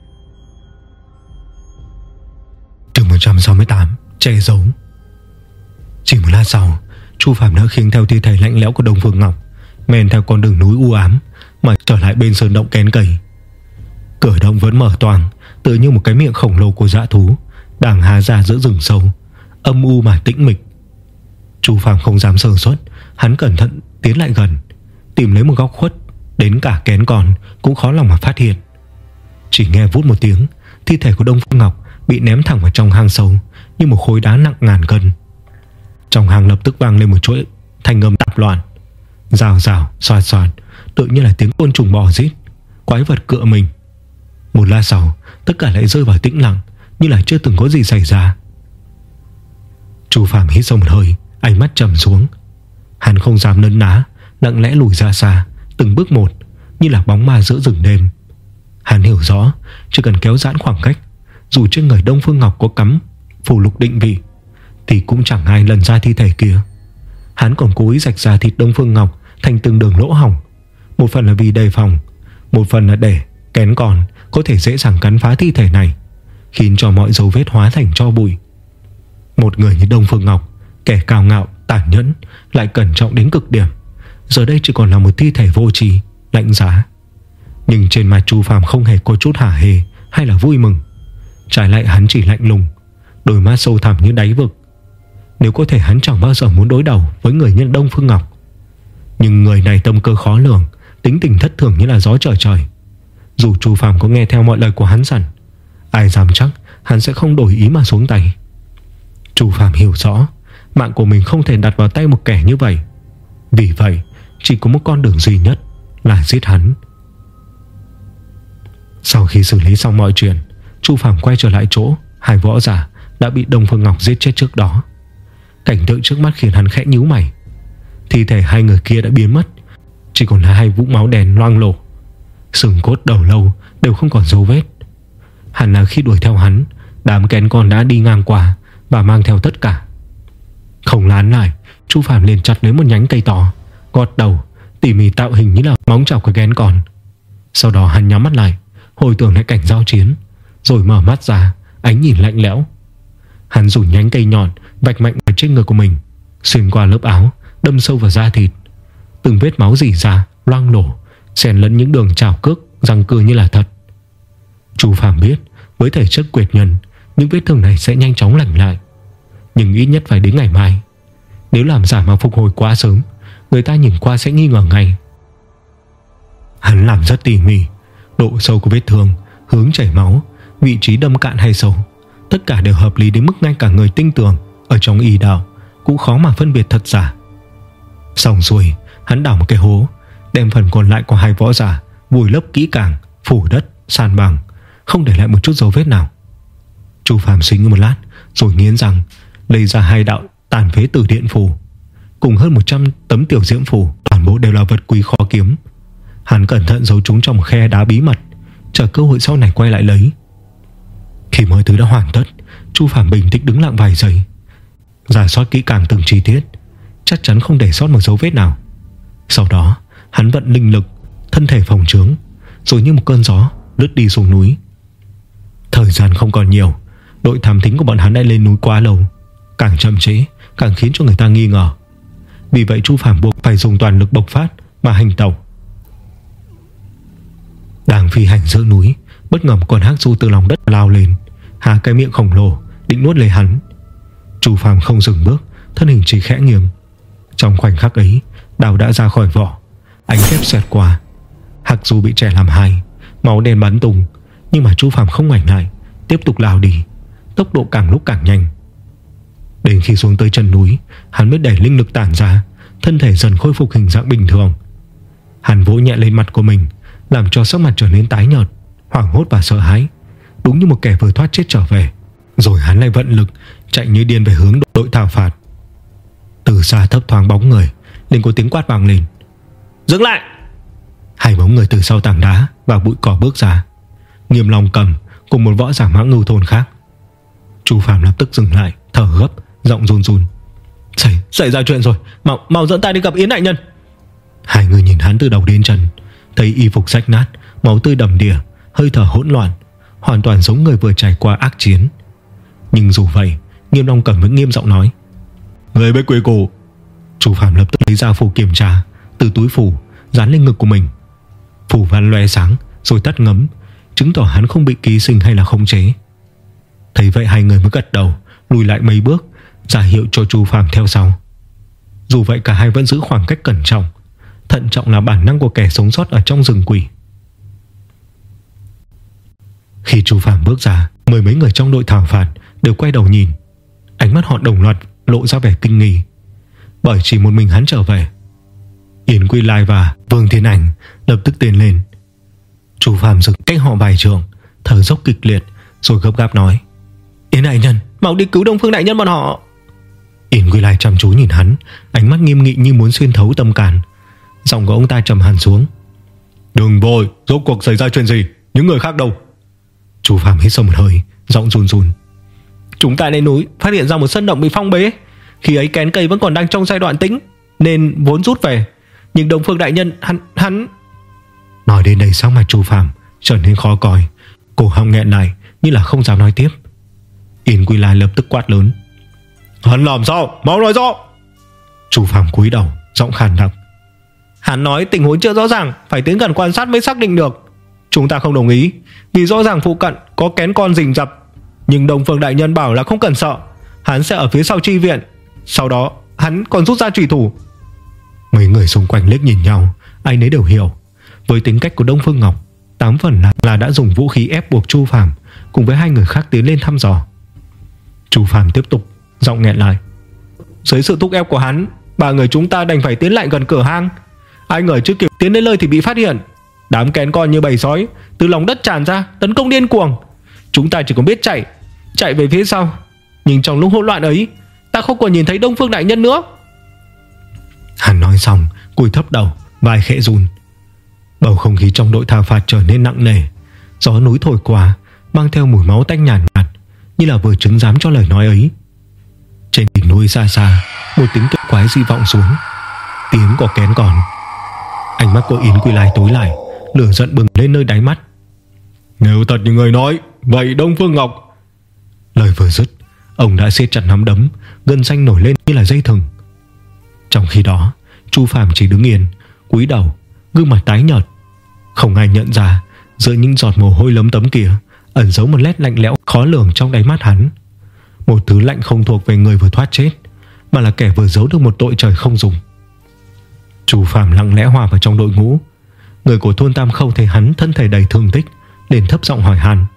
Chương một trăm sáu mươi tám, che giấu. Chỉ một lát sau, Chu Phàm đã khiêng theo thi thể lạnh lẽo của Đông Phương Ngọc, men theo con đường núi u ám mà trở lại bên sơn động kén cầy. Cửa động vẫn mở toang, tựa như một cái miệng khổng lồ của dã thú đang há ra giữa rừng sâu, âm u mà tĩnh mịch. Chu Phàm không dám sơ suất, hắn cẩn thận tiến lại gần, tìm lấy một góc khuất, đến cả kén còn cũng khó lòng mà phát hiện. Chỉ nghe vút một tiếng, thi thể của Đông Phương Ngọc bị ném thẳng vào trong hang sâu như một khối đá nặng ngàn cân. Trong hang lập tức vang lên một chuỗi thanh âm tạp loạn, rào rào, xoạt xoạt, tự như là tiếng côn trùng bò rít, quái vật cựa mình. Một lát sau, tất cả lại rơi vào tĩnh lặng, như là chưa từng có gì xảy ra. Chu Phàm hít sâu một hơi, ánh mắt trầm xuống. Hắn không dám nấn ná, lặng lẽ lùi ra xa, từng bước một, như là bóng ma giữa rừng đêm. Hắn hiểu rõ, chỉ cần kéo giãn khoảng cách, dù trên người Đông Phương Ngọc có cắm phù lục định vị, thì cũng chẳng ai lần ra thi thể kia. Hắn còn cố ý rạch ra thịt Đông Phương Ngọc thành từng đường lỗ hổng, một phần là vì đề phòng, một phần là để kén còn có thể dễ dàng cắn phá thi thể này, khiến cho mọi dấu vết hóa thành tro bụi. Một người như Đông Phương Ngọc, kẻ cao ngạo, tàn nhẫn, lại cẩn trọng đến cực điểm, giờ đây chỉ còn là một thi thể vô tri, lạnh giá. Nhưng trên mặt Chu Phàm không hề có chút hả hê hay là vui mừng, trái lại hắn chỉ lạnh lùng, đôi mắt sâu thẳm như đáy vực. Nếu có thể hắn chẳng bao giờ muốn đối đầu với người như Đông Phương Ngọc. Nhưng người này tâm cơ khó lường, tính tình thất thường như là gió trở trời. Dù Chu Phàm có nghe theo mọi lời của hắn dặn, ai dám chắc hắn sẽ không đổi ý mà xuống tay. Chu Phàm hiểu rõ mạng của mình không thể đặt vào tay một kẻ như vậy, vì vậy chỉ có một con đường duy nhất là giết hắn. Sau khi xử lý xong mọi chuyện, Chu Phàm quay trở lại chỗ hai võ giả đã bị Đông Phương Ngọc giết chết trước đó. Cảnh tượng trước mắt khiến hắn khẽ nhíu mày. Thi thể hai người kia đã biến mất, chỉ còn là hai vũng máu đen loang lổ, xương cốt đầu lâu đều không còn dấu vết. Hẳn là khi đuổi theo hắn, đám kén con đã đi ngang qua và mang theo tất cả. Không lán lại, Chu Phàm liền chặt lấy một nhánh cây to, gọt đầu, tỉ mỉ tạo hình như là móng chọc của ghén con. Sau đó hắn nhắm mắt lại, hồi tưởng lại cảnh giao chiến, rồi mở mắt ra, ánh nhìn lạnh lẽo. Hắn dùng nhánh cây nhọn vạch mạnh vào trên người của mình, xuyên qua lớp áo, đâm sâu vào da thịt. Từng vết máu rỉ ra, loang lổ, xen lẫn những đường trào cước, răng cưa như là thật. Chu Phàm biết với thể chất quyệt nhân, những vết thương này sẽ nhanh chóng lành lại, nhưng ít nhất phải đến ngày mai. Nếu làm giả mà phục hồi quá sớm, người ta nhìn qua sẽ nghi ngờ ngay. Hắn làm rất tỉ mỉ, độ sâu của vết thương, hướng chảy máu, vị trí đâm cạn hay sâu, tất cả đều hợp lý đến mức ngay cả người tinh tường ở trong y đạo cũng khó mà phân biệt thật giả. Xong xuôi, hắn đào một cái hố, đem phần còn lại của hai võ giả vùi lấp kỹ càng, phủ đất, san bằng, không để lại một chút dấu vết nào. Chu Phàm suy nghĩ một lát, rồi nghiến răng lấy ra hai đạo tàn phế tử điện phù, cùng hơn một trăm tấm tiểu diễm phù, toàn bộ đều là vật quý khó kiếm. Hắn cẩn thận giấu chúng trong một khe đá bí mật, chờ cơ hội sau này quay lại lấy. Khi mọi thứ đã hoàn tất, Chu Phàm bình tĩnh đứng lặng vài giây, rà soát kỹ càng từng chi tiết, chắc chắn không để sót một dấu vết nào. Sau đó hắn vận linh lực, thân thể phồng trướng, rồi như một cơn gió lướt đi xuống núi. Thời gian không còn nhiều, đội thám thính của bọn hắn đã lên núi quá lâu, càng chậm trễ càng khiến cho người ta nghi ngờ. Vì vậy Chu Phàm buộc phải dùng toàn lực bộc phát mà hành tẩu. Đang phi hành giữa núi, bất ngờ một con hắc du từ lòng đất lao lên, há cái miệng khổng lồ định nuốt lấy hắn. Chu Phàm không dừng bước, thân hình chỉ khẽ nghiêng. Trong khoảnh khắc ấy, đao đã ra khỏi vỏ, ánh thép xẹt qua, hắc du bị chẻ làm hai, máu đen bắn tung. Nhưng mà Chu Phàm không ngoảnh lại, tiếp tục lao đi, tốc độ càng lúc càng nhanh. Đến khi xuống tới chân núi, hắn mới đẩy linh lực tản ra, thân thể dần khôi phục hình dạng bình thường. Hắn vỗ nhẹ lên mặt của mình, làm cho sắc mặt trở nên tái nhợt, hoảng hốt và sợ hãi, đúng như một kẻ vừa thoát chết trở về. Rồi hắn lại vận lực chạy như điên về hướng đội thảo phạt. Từ xa thấp thoáng bóng người, liền có tiếng quát vang lên: "Dừng lại!" Hai bóng người từ sau tảng đá và bụi cỏ bước ra, Nghiêm Long Cầm cùng một võ giả Mã Ngưu thôn khác. Chu Phàm lập tức dừng lại, thở gấp, giọng run run: Xảy, xảy ra chuyện rồi, mau, mau dẫn ta đi gặp Yến đại nhân." Hai người nhìn hắn từ đầu đến chân, thấy y phục rách nát, máu tươi đầm đìa, hơi thở hỗn loạn, hoàn toàn giống người vừa trải qua ác chiến. Nhưng dù vậy, Nghiêm Long Cầm vẫn nghiêm giọng nói: "Người biết quy củ." Chu Phàm lập tức lấy ra phù kiểm tra, từ túi phù dán lên ngực của mình. Phù văn loe sáng rồi tắt ngấm, chứng tỏ hắn không bị ký sinh hay là khống chế. Thấy vậy hai người mới gật đầu, lùi lại mấy bước, ra hiệu cho Chu Phàm theo sau. Dù vậy cả hai vẫn giữ khoảng cách cẩn trọng. Thận trọng là bản năng của kẻ sống sót ở trong rừng quỷ. Khi Chu Phàm bước ra, mười mấy người trong đội thảo phạt đều quay đầu nhìn. Ánh mắt họ đồng loạt lộ ra vẻ kinh nghi, bởi chỉ một mình hắn trở về. Yến Quy Lai và Vương Thiên Ảnh lập tức tiến lên. Chu Phàm dừng cách họ vài trượng, thở dốc kịch liệt, rồi gấp gáp nói: "Yến đại nhân, mau đi cứu Đông Phương đại nhân bọn họ." Yến Quy Lai chăm chú nhìn hắn, ánh mắt nghiêm nghị như muốn xuyên thấu tâm can. Giọng của ông ta trầm hẳn xuống: "Đừng vội, rốt cuộc xảy ra chuyện gì? Những người khác đâu?" Chu Phàm hít sâu một hơi, giọng run run: "Chúng ta lên núi phát hiện ra một sân động bị phong bế. Khi ấy kén cây vẫn còn đang trong giai đoạn tĩnh, nên vốn rút về. Nhưng Đông Phương đại nhân hắn hắn." Nói đến đây sắc mặt Chu Phàm trở nên khó coi, cổ họng nghẹn lại như là không dám nói tiếp. Yến Quy Lai lập tức quát lớn: "Hắn làm sao? Mau nói rõ!" Chu Phàm cúi đầu, giọng khàn đặc: "Hắn nói tình huống chưa rõ ràng, phải tiến gần quan sát mới xác định được. Chúng ta không đồng ý, vì rõ ràng phụ cận có kén con rình rập. Nhưng Đông Phương đại nhân bảo là không cần sợ, hắn sẽ ở phía sau chi viện. Sau đó hắn còn rút ra chủy thủ." Mấy người xung quanh liếc nhìn nhau, ai nấy đều hiểu, với tính cách của Đông Phương Ngọc, tám phần là, là đã dùng vũ khí ép buộc Chu Phàm cùng với hai người khác tiến lên thăm dò. Chu Phàm tiếp tục, giọng nghẹn lại: "Dưới sự thúc ép của hắn, ba người chúng ta đành phải tiến lại gần cửa hang. Ai ngờ chưa kịp tiến đến nơi thì bị phát hiện. Đám kén con như bầy sói từ lòng đất tràn ra, tấn công điên cuồng. Chúng ta chỉ còn biết chạy, chạy về phía sau. Nhưng trong lúc hỗn loạn ấy, ta không còn nhìn thấy Đông Phương đại nhân nữa." Hắn nói xong, cúi thấp đầu, vai khẽ run. Bầu không khí trong đội thảo phạt trở nên nặng nề. Gió núi thổi qua, mang theo mùi máu tanh nhàn nhạt, như là vừa chứng giám cho lời nói ấy. Trên đỉnh núi xa xa, một tiếng kêu quái dị vọng xuống. Tiếng có kén còn. Ánh mắt của Yến Quy Lai tối lại, lửa giận bừng lên nơi đáy mắt. Nếu thật như người nói, vậy Đông Phương Ngọc. Lời vừa dứt, ông đã siết chặt nắm đấm, gân xanh nổi lên như là dây thừng. Trong khi đó, Chu Phàm chỉ đứng yên, cúi đầu, gương mặt tái nhợt. Không ai nhận ra giữa những giọt mồ hôi lấm tấm kia ẩn giấu một nét lạnh lẽo khó lường trong đáy mắt hắn. Một thứ lạnh không thuộc về người vừa thoát chết, mà là kẻ vừa giấu được một tội trời không dùng. Chu Phàm lặng lẽ hòa vào trong đội ngũ. Người của thôn Tam Khâu thấy hắn thân thể đầy thương tích, liền thấp giọng hỏi han.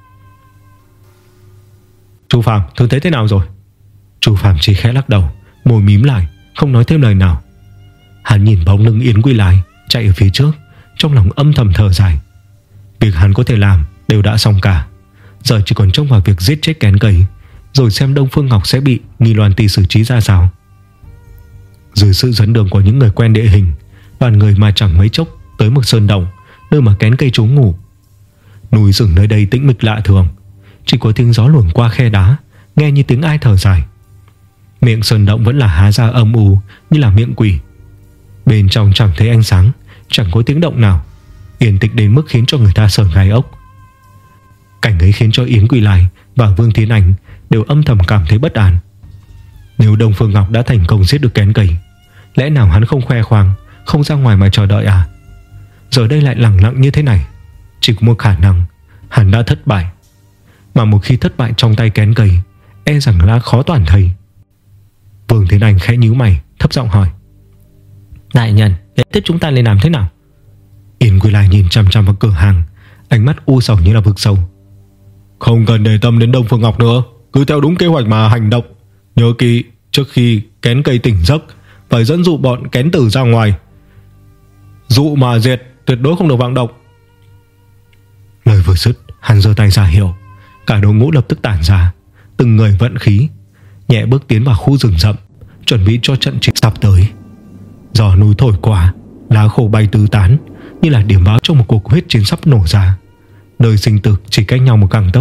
Chu Phàm, thương thế thế nào rồi? Chu Phàm chỉ khẽ lắc đầu, môi mím lại, không nói thêm lời nào. Hắn nhìn bóng lưng Yến Quy Lai chạy ở phía trước, trong lòng âm thầm thở dài. Việc hắn có thể làm đều đã xong cả, giờ chỉ còn trông vào việc giết chết kén cây, rồi xem Đông Phương Ngọc sẽ bị Nghi Loan Ti xử trí ra sao. Dưới sự dẫn đường của những người quen địa hình, đoàn người mà chẳng mấy chốc tới một sơn động, nơi mà kén cây trú ngụ. Núi rừng nơi đây tĩnh mịch lạ thường, chỉ có tiếng gió luồn qua khe đá, nghe như tiếng ai thở dài. Miệng sơn động vẫn là há ra âm u như là miệng quỷ. Bên trong chẳng thấy ánh sáng, chẳng có tiếng động nào, yên tĩnh đến mức khiến cho người ta sởn gai ốc. Cảnh ấy khiến cho Yến Quy Lai và Vương Thiên Anh đều âm thầm cảm thấy bất an. Nếu Đông Phương Ngọc đã thành công giết được kén cây, lẽ nào hắn không khoe khoang, không ra ngoài mà chờ đợi à? Giờ đây lại lặng lặng như thế này, chỉ có một khả năng, hắn đã thất bại. Mà một khi thất bại trong tay kén cây, e rằng đã khó toàn thây. Vương Thiên Anh khẽ nhíu mày, thấp giọng hỏi. Đại nhân, kế tiếp chúng ta nên làm thế nào? Yến Quy Lai nhìn chăm chăm vào cửa hàng, ánh mắt u sầu như là vực sâu. Không cần để tâm đến Đông Phương Ngọc nữa, cứ theo đúng kế hoạch mà hành động. Nhớ kỹ, trước khi kén cây tỉnh giấc, phải dẫn dụ bọn kén tử ra ngoài. Dụ mà diệt, tuyệt đối không được vọng động. Lời vừa dứt, hắn giơ tay ra hiệu. Cả đội ngũ lập tức tản ra, từng người vận khí, nhẹ bước tiến vào khu rừng rậm, chuẩn bị cho trận chiến sắp tới. Gió núi thổi qua, lá khô bay tứ tán, như là điểm báo trong một cuộc huyết chiến sắp nổ ra. Đời sinh tử chỉ cách nhau một gang tấc.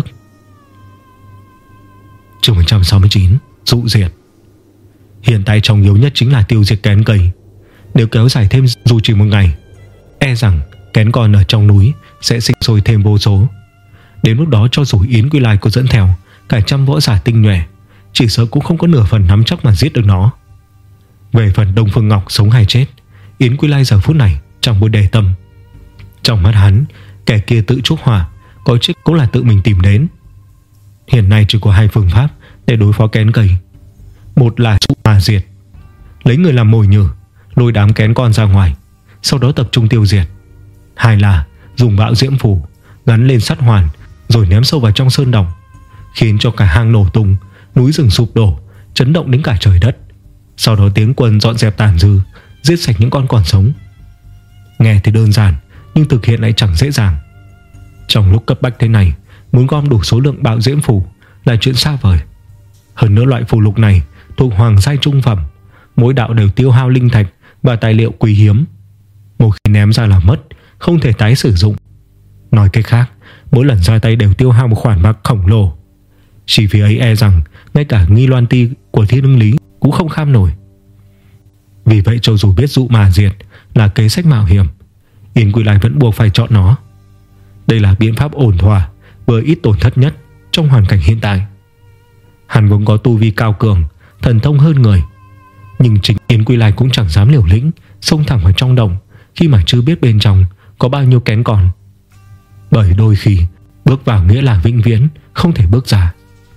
Chương một trăm sáu mươi chín, dụ diệt. Hiện tại trọng yếu nhất chính là tiêu diệt kén cây. Nếu kéo dài thêm dù chỉ một ngày, e rằng kén con ở trong núi sẽ sinh sôi thêm vô số. Đến lúc đó cho dù Yến Quy Lai có dẫn theo cả trăm võ giả tinh nhuệ, chỉ sợ cũng không có nửa phần nắm chắc mà giết được nó. Về phần Đông Phương Ngọc sống hay chết, Yến Quy Lai giờ phút này chẳng muốn để tâm. Trong mắt hắn, kẻ kia tự chuốc hỏa, có chết cũng là tự mình tìm đến. Hiện nay chỉ có hai phương pháp để đối phó kén cây. Một là dụ mà diệt, lấy người làm mồi nhử, lôi đám kén con ra ngoài, sau đó tập trung tiêu diệt. Hai là dùng bão diễm phù gắn lên sắt hoàn, rồi ném sâu vào trong sơn động, khiến cho cả hang nổ tung, núi rừng sụp đổ, chấn động đến cả trời đất. Sau đó tiến quân dọn dẹp tàn dư, giết sạch những con còn sống. Nghe thì đơn giản, nhưng thực hiện lại chẳng dễ dàng. Trong lúc cấp bách thế này, muốn gom đủ số lượng bạo diễm phù là chuyện xa vời. Hơn nữa loại phù lục này thuộc hoàng giai trung phẩm, mỗi đạo đều tiêu hao linh thạch và tài liệu quý hiếm. Một khi ném ra là mất, không thể tái sử dụng. Nói cách khác, mỗi lần ra tay đều tiêu hao một khoản bạc khổng lồ. Chỉ vì ấy e rằng ngay cả Nghi Loan Ti của Thiên Ưng Lý cũng không kham nổi. Vì vậy cho dù biết dụ mà diệt là kế sách mạo hiểm, Yến Quy Lai vẫn buộc phải chọn nó. Đây là biện pháp ổn thỏa, vừa ít tổn thất nhất trong hoàn cảnh hiện tại. Hắn vốn có tu vi cao cường, thần thông hơn người, nhưng chính Yến Quy Lai cũng chẳng dám liều lĩnh xông thẳng vào trong đồng khi mà chưa biết bên trong có bao nhiêu kén còn. Bởi đôi khi bước vào nghĩa là vĩnh viễn không thể bước ra.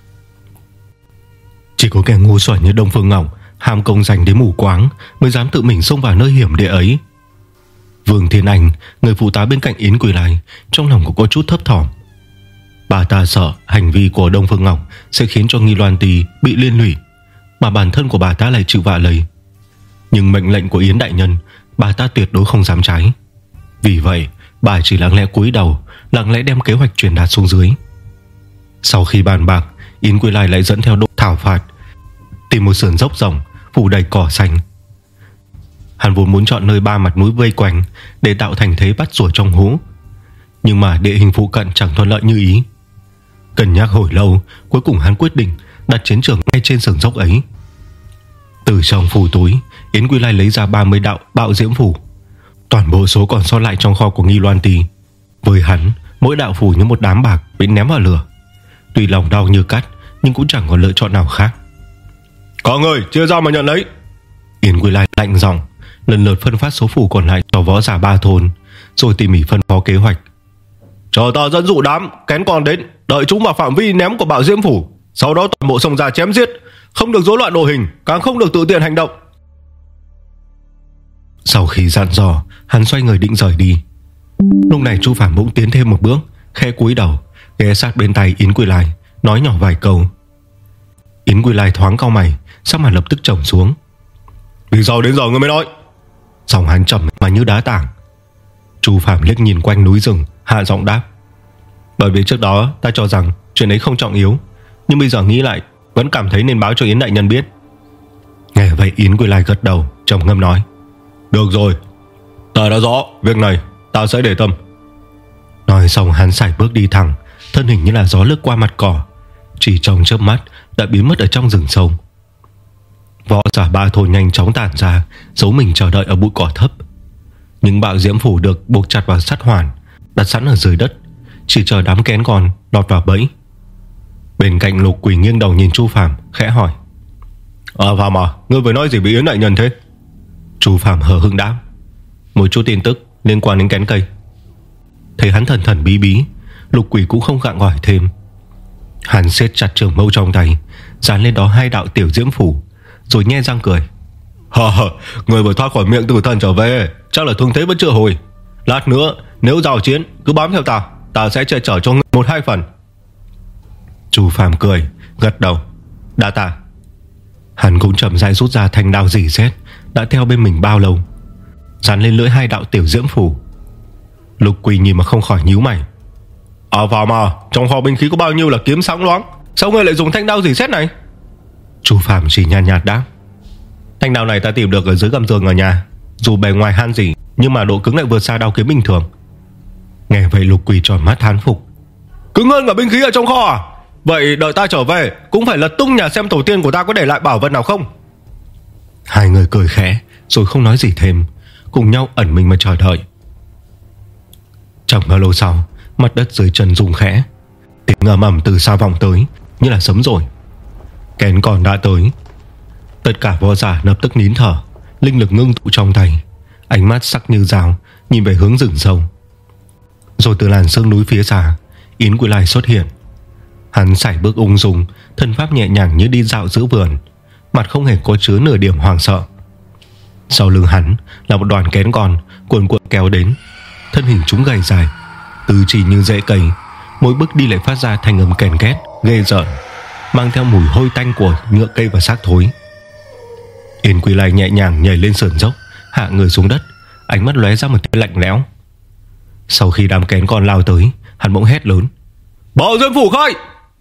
Chỉ có kẻ ngu xuẩn như Đông Phương Ngọc, ham công danh đến mù quáng, mới dám tự mình xông vào nơi hiểm địa ấy. Vương Thiên Anh, người phụ tá bên cạnh Yến Quy Lai, trong lòng cũng có chút thấp thỏm. Bà ta sợ hành vi của Đông Phương Ngọc sẽ khiến cho Nghi Loan Ti bị liên lụy, mà bản thân của bà ta lại chịu vạ lây. Nhưng mệnh lệnh của Yến đại nhân, bà ta tuyệt đối không dám trái. Vì vậy bà chỉ lặng lẽ cúi đầu, lặng lẽ đem kế hoạch truyền đạt xuống dưới. Sau khi bàn bạc, Yến Quy Lai lại dẫn theo đội thảo phạt, tìm một sườn dốc rộng phủ đầy cỏ xanh. Hắn vốn muốn chọn nơi ba mặt núi vây quanh để tạo thành thế bắt rùa trong hố, nhưng mà địa hình phụ cận chẳng thuận lợi như ý. Cân nhắc hồi lâu, cuối cùng hắn quyết định đặt chiến trường ngay trên sườn dốc ấy. Từ trong phủ túi, Yến Quy Lai lấy ra ba mươi đạo bạo diễm phủ, toàn bộ số còn sót lại trong kho của Nghi Loan Tì. Với hắn, mỗi đạo phủ như một đám bạc bị ném vào lửa. Tuy lòng đau như cắt, nhưng cũng chẳng còn lựa chọn nào khác.
Có người chia ra mà nhận lấy.
Yến Quy Lai lạnh giọng, lần lượt phân phát số phủ còn lại cho võ giả ba thôn, rồi tỉ mỉ phân phó kế hoạch.
Chờ ta dẫn dụ đám kén con đến, đợi chúng vào phạm vi ném của bạo diễm phủ, sau đó toàn bộ xông ra chém giết, không được rối loạn đội hình, càng không được tự tiện hành động.
Sau khi dặn dò, hắn xoay người định rời đi. Lúc này Chu Phàm bỗng tiến thêm một bước, khẽ cúi đầu, ghé sát bên tay Yến Quy Lai, nói nhỏ vài câu. Yến Quy Lai thoáng cau mày, sắc mặt lập tức trầm xuống.
Vì sao đến giờ ngươi mới nói?
Giọng hắn trầm mà như đá tảng. Chu Phàm liếc nhìn quanh núi rừng, hạ giọng đáp. Bởi vì trước đó ta cho rằng chuyện ấy không trọng yếu, nhưng bây giờ nghĩ lại vẫn cảm thấy nên báo cho Yến đại nhân biết. Nghe vậy Yến Quy Lai gật đầu, trầm ngâm nói.
Được rồi, ta đã rõ, việc này ta sẽ để tâm.
Nói xong hắn sải bước đi thẳng, thân hình như là gió lướt qua mặt cỏ, chỉ trong chớp mắt đã biến mất ở trong rừng sâu. Võ giả ba thôn nhanh chóng tản ra, giấu mình chờ đợi ở bụi cỏ thấp. Những bạo diễm phủ được buộc chặt vào sắt hoàn, đặt sẵn ở dưới đất, chỉ chờ đám kén con lọt vào bẫy. Bên cạnh Lục Quỳ nghiêng đầu nhìn Chu Phàm, khẽ hỏi.
À Phàm à, ngươi vừa nói gì với Yến đại nhân thế?
Chu Phàm hờ hững đáp. Một chút tin tức liên quan đến kén cây. Thấy hắn thần thần bí bí, Lục Quỳ cũng không gặng hỏi thêm. Hắn siết chặt trường mâu trong tay, dán lên đó hai đạo tiểu diễm phủ, rồi nhe răng cười.
Hờ hờ, người vừa thoát khỏi miệng tử thần trở về, chắc là thương thế vẫn chưa hồi. Lát nữa nếu giao chiến cứ bám theo ta, ta sẽ che chở cho ngươi một hai phần.
Chu Phàm cười, gật đầu. Đa tạ. Hắn cũng chậm rãi rút ra thanh đao rỉ sét đã theo bên mình bao lâu, dán lên lưỡi hai đạo tiểu diễm phủ. Lục Quỳ nhìn mà không khỏi nhíu mày.
À vào mà, trong kho binh khí có bao nhiêu là kiếm sáng loáng, sao ngươi lại dùng thanh đao rỉ sét này?
Chu Phàm chỉ nhàn nhạt, nhạt đáp. Thanh đao này ta tìm được ở dưới gầm giường ở nhà, dù bề ngoài han gì nhưng mà độ cứng lại vượt xa đao kiếm bình thường. Nghe vậy Lục Quỳ tròn mắt thán phục.
Cứng hơn cả binh khí ở trong kho à? Vậy đợi ta trở về cũng phải lật tung nhà xem tổ tiên của ta có để lại bảo vật nào không.
Hai người cười khẽ rồi không nói gì thêm, cùng nhau ẩn mình mà chờ đợi. Chẳng bao lâu sau, mặt đất dưới chân rung khẽ, tiếng ầm ầm từ xa vọng tới như là sấm rồi. Kén còn đã tới. Tất cả võ giả lập tức nín thở, linh lực ngưng tụ trong tay, ánh mắt sắc như dao nhìn về hướng rừng sâu. Rồi từ làn sương núi phía xa, Yến Quy Lai xuất hiện. Hắn sải bước ung dung, thân pháp nhẹ nhàng như đi dạo giữa vườn, mặt không hề có chứa nửa điểm hoảng sợ. Sau lưng hắn là một đoàn kén con cuồn cuộn kéo đến, thân hình chúng gầy dài, tứ chỉ như rễ cây, mỗi bước đi lại phát ra thanh âm kèn két ghê rợn, mang theo mùi hôi tanh của nhựa cây và xác thối. Yến Quy Lai nhẹ nhàng nhảy lên sườn dốc, hạ người xuống đất, ánh mắt lóe ra một tia lạnh lẽo. Sau khi đám kén con lao tới, hắn bỗng hét lớn.
Bạo diễm phủ khai!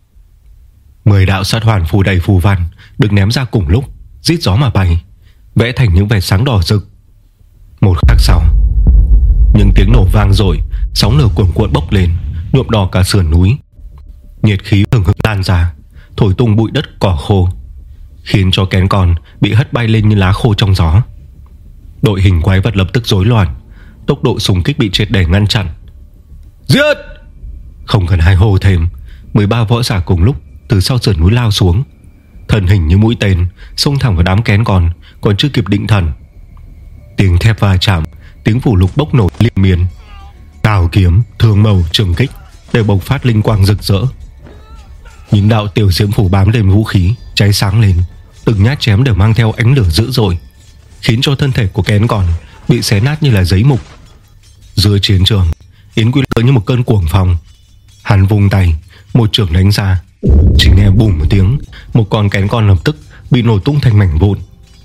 Mười đạo sát hoàn phù đầy phù văn được ném ra cùng lúc, rít gió mà bay, vẽ thành những vệt sáng đỏ rực. Một khắc sau, những tiếng nổ vang dội, sóng lửa cuồn cuộn bốc lên, nhuộm đỏ cả sườn núi. Nhiệt khí hừng hực lan ra, thổi tung bụi đất cỏ khô, khiến cho kén con bị hất bay lên như lá khô trong gió. Đội hình quái vật lập tức rối loạn, tốc độ xung kích bị triệt để ngăn chặn.
Giết!
Không cần hai hô thêm, mười ba võ giả cùng lúc từ sau sườn núi lao xuống, thân hình như mũi tên xông thẳng vào đám kén con, còn chưa kịp định thần. Tiếng thép va chạm, tiếng phủ lục bốc nổ liên miên. Đào kiếm, thương mâu, trường kích đều bộc phát linh quang rực rỡ. Những đạo tiểu diễm phủ bám lên vũ khí cháy sáng lên, từng nhát chém đều mang theo ánh lửa dữ dội, khiến cho thân thể của kén con bị xé nát như là giấy mục. Giữa chiến trường, Yến Quy Lai như một cơn cuồng phong, hắn vung tay, một chưởng đánh ra, chỉ nghe bùm một tiếng, một con kén con lập tức bị nổ tung thành mảnh vụn.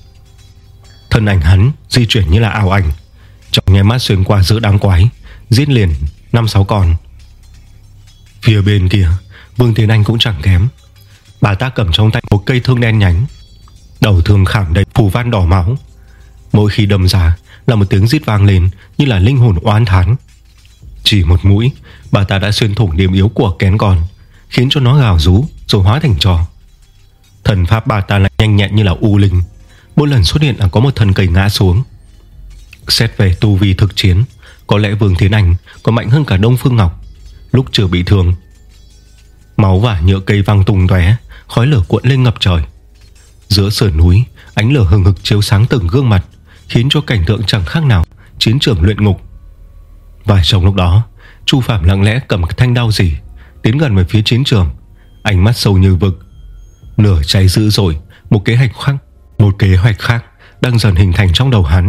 Thân ảnh hắn di chuyển như là ảo ảnh, trong nháy mắt xuyên qua giữa đám quái, giết liền năm sáu con. Phía bên kia, Vương Tiến Anh cũng chẳng kém. Bà ta cầm trong tay một cây thương đen nhánh, đầu thương khảm đầy phù văn đỏ máu. Mỗi khi đâm ra là một tiếng rít vang lên như là linh hồn oán thán. Chỉ một mũi, bà ta đã xuyên thủng điểm yếu của kén con, khiến cho nó gào rú rồi hóa thành tro. Thần pháp bà ta lại nhanh nhẹn như là u linh,
Mỗi lần xuất hiện là có một thân cây ngã xuống. Xét về tu vi thực chiến, có lẽ Vương Thiên Anh còn mạnh hơn cả Đông Phương Ngọc lúc chưa bị thương. Máu và nhựa cây văng tung tóe, khói lửa cuộn lên ngập trời. Giữa sườn núi, ánh lửa hừng hực chiếu sáng từng gương mặt, khiến cho cảnh tượng chẳng khác nào chiến trường luyện ngục. Và trong lúc đó, Chu Phạm lặng lẽ cầm thanh đao rỉ tiến gần về phía chiến trường, ánh mắt sâu như vực. Lửa cháy dữ dội, một kế hoạch khác, một kế hoạch khác đang dần hình thành trong đầu hắn.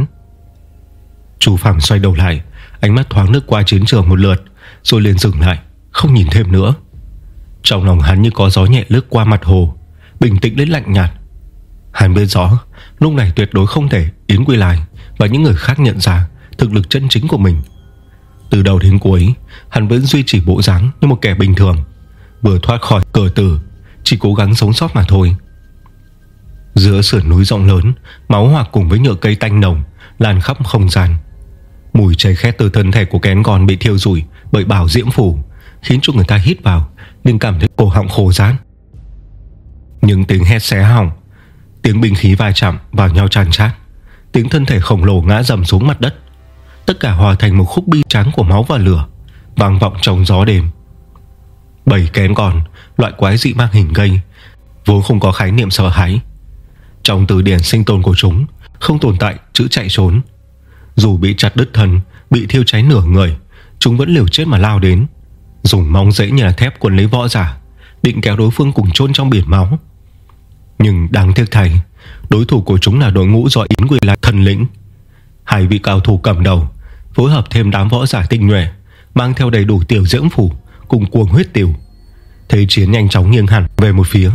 Chu Phạm xoay đầu lại, ánh mắt thoáng lướt qua chiến trường một lượt, rồi liền dừng lại, không nhìn thêm nữa. Trong lòng hắn như có gió nhẹ lướt qua mặt hồ, bình tĩnh đến lạnh nhạt. Hắn biết rõ lúc này tuyệt đối không thể Yến Quy Lai và những người khác nhận ra thực lực chân chính của mình. Từ đầu đến cuối, hắn vẫn duy trì bộ dáng như một kẻ bình thường, vừa thoát khỏi cờ tử, chỉ cố gắng sống sót mà thôi. Giữa sườn núi rộng lớn, máu hòa cùng với nhựa cây tanh nồng lan khắp không gian. Mùi cháy khét từ thân thể của kén con bị thiêu rụi bởi bảo diễm phủ, khiến cho người ta hít vào nhưng cảm thấy cổ họng khô rát. Những tiếng hét xé họng, tiếng binh khí va chạm vào nhau tràn trát, tiếng thân thể khổng lồ ngã dầm xuống mặt đất, tất cả hòa thành một khúc bi tráng của máu và lửa, vang vọng trong gió đêm. Bảy kén con, loại quái dị mang hình gây, vốn không có khái niệm sợ hãi. Trong từ điển sinh tồn của chúng không tồn tại chữ chạy trốn. Dù bị chặt đứt thân, bị thiêu cháy nửa người, chúng vẫn liều chết mà lao đến, dùng móng rễ như là thép quấn lấy võ giả, định kéo đối phương cùng chôn trong biển máu. Nhưng đáng tiếc thay, đối thủ của chúng là đội ngũ do Yến Quy Lai thần lĩnh. Hai vị cao thủ cầm đầu, phối hợp thêm đám võ giả tinh nhuệ, mang theo đầy đủ tiểu diễm phủ cùng cuồng huyết tiểu. Thế chiến nhanh chóng nghiêng hẳn về một phía.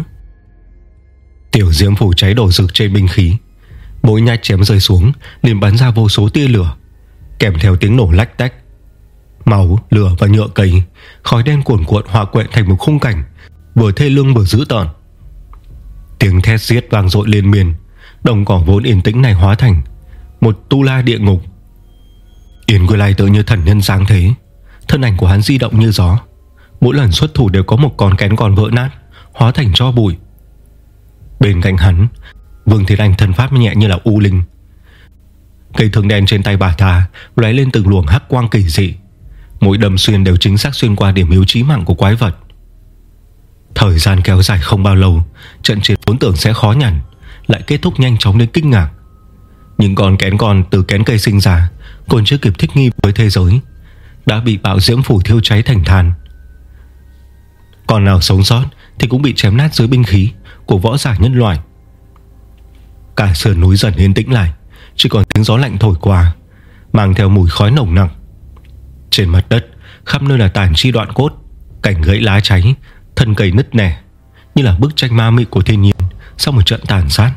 Tiểu diễm phủ cháy đổ rực trên binh khí, mỗi nhát chém rơi xuống liền bắn ra vô số tia lửa, kèm theo tiếng nổ lách tách. Máu, lửa và nhựa cây, khói đen cuồn cuộn hòa quyện thành một khung cảnh vừa thê lương vừa dữ tợn. Tiếng thét giết vang dội liên miên, đồng cỏ vốn yên tĩnh này hóa thành một tu la địa ngục. Yến Quy Lai tự như thần nhân giáng thế, thân ảnh của hắn di động như gió, mỗi lần xuất thủ đều có một con kén còn vỡ nát, hóa thành tro bụi. Bên cạnh hắn, Vương Thiên Anh thân pháp nhẹ như là u linh. Cây thương đen trên tay bà ta lóe lên từng luồng hắc quang kỳ dị, mỗi đâm xuyên đều chính xác xuyên qua điểm yếu chí mạng của quái vật. Thời gian kéo dài không bao lâu, trận chiến vốn tưởng sẽ khó nhằn lại kết thúc nhanh chóng đến kinh ngạc. Những con kén con từ kén cây sinh ra còn chưa kịp thích nghi với thế giới, đã bị bạo diễm phủ thiêu cháy thành than. Còn nào sống sót thì cũng bị chém nát dưới binh khí của võ giả nhân loại. Cả sườn núi dần yên tĩnh lại, chỉ còn tiếng gió lạnh thổi qua, mang theo mùi khói nồng nặc. Trên mặt đất khắp nơi là tàn chi đoạn cốt, cảnh gãy lá cháy, thân cây nứt nẻ, như là bức tranh ma mị của thiên nhiên sau một trận tàn sát.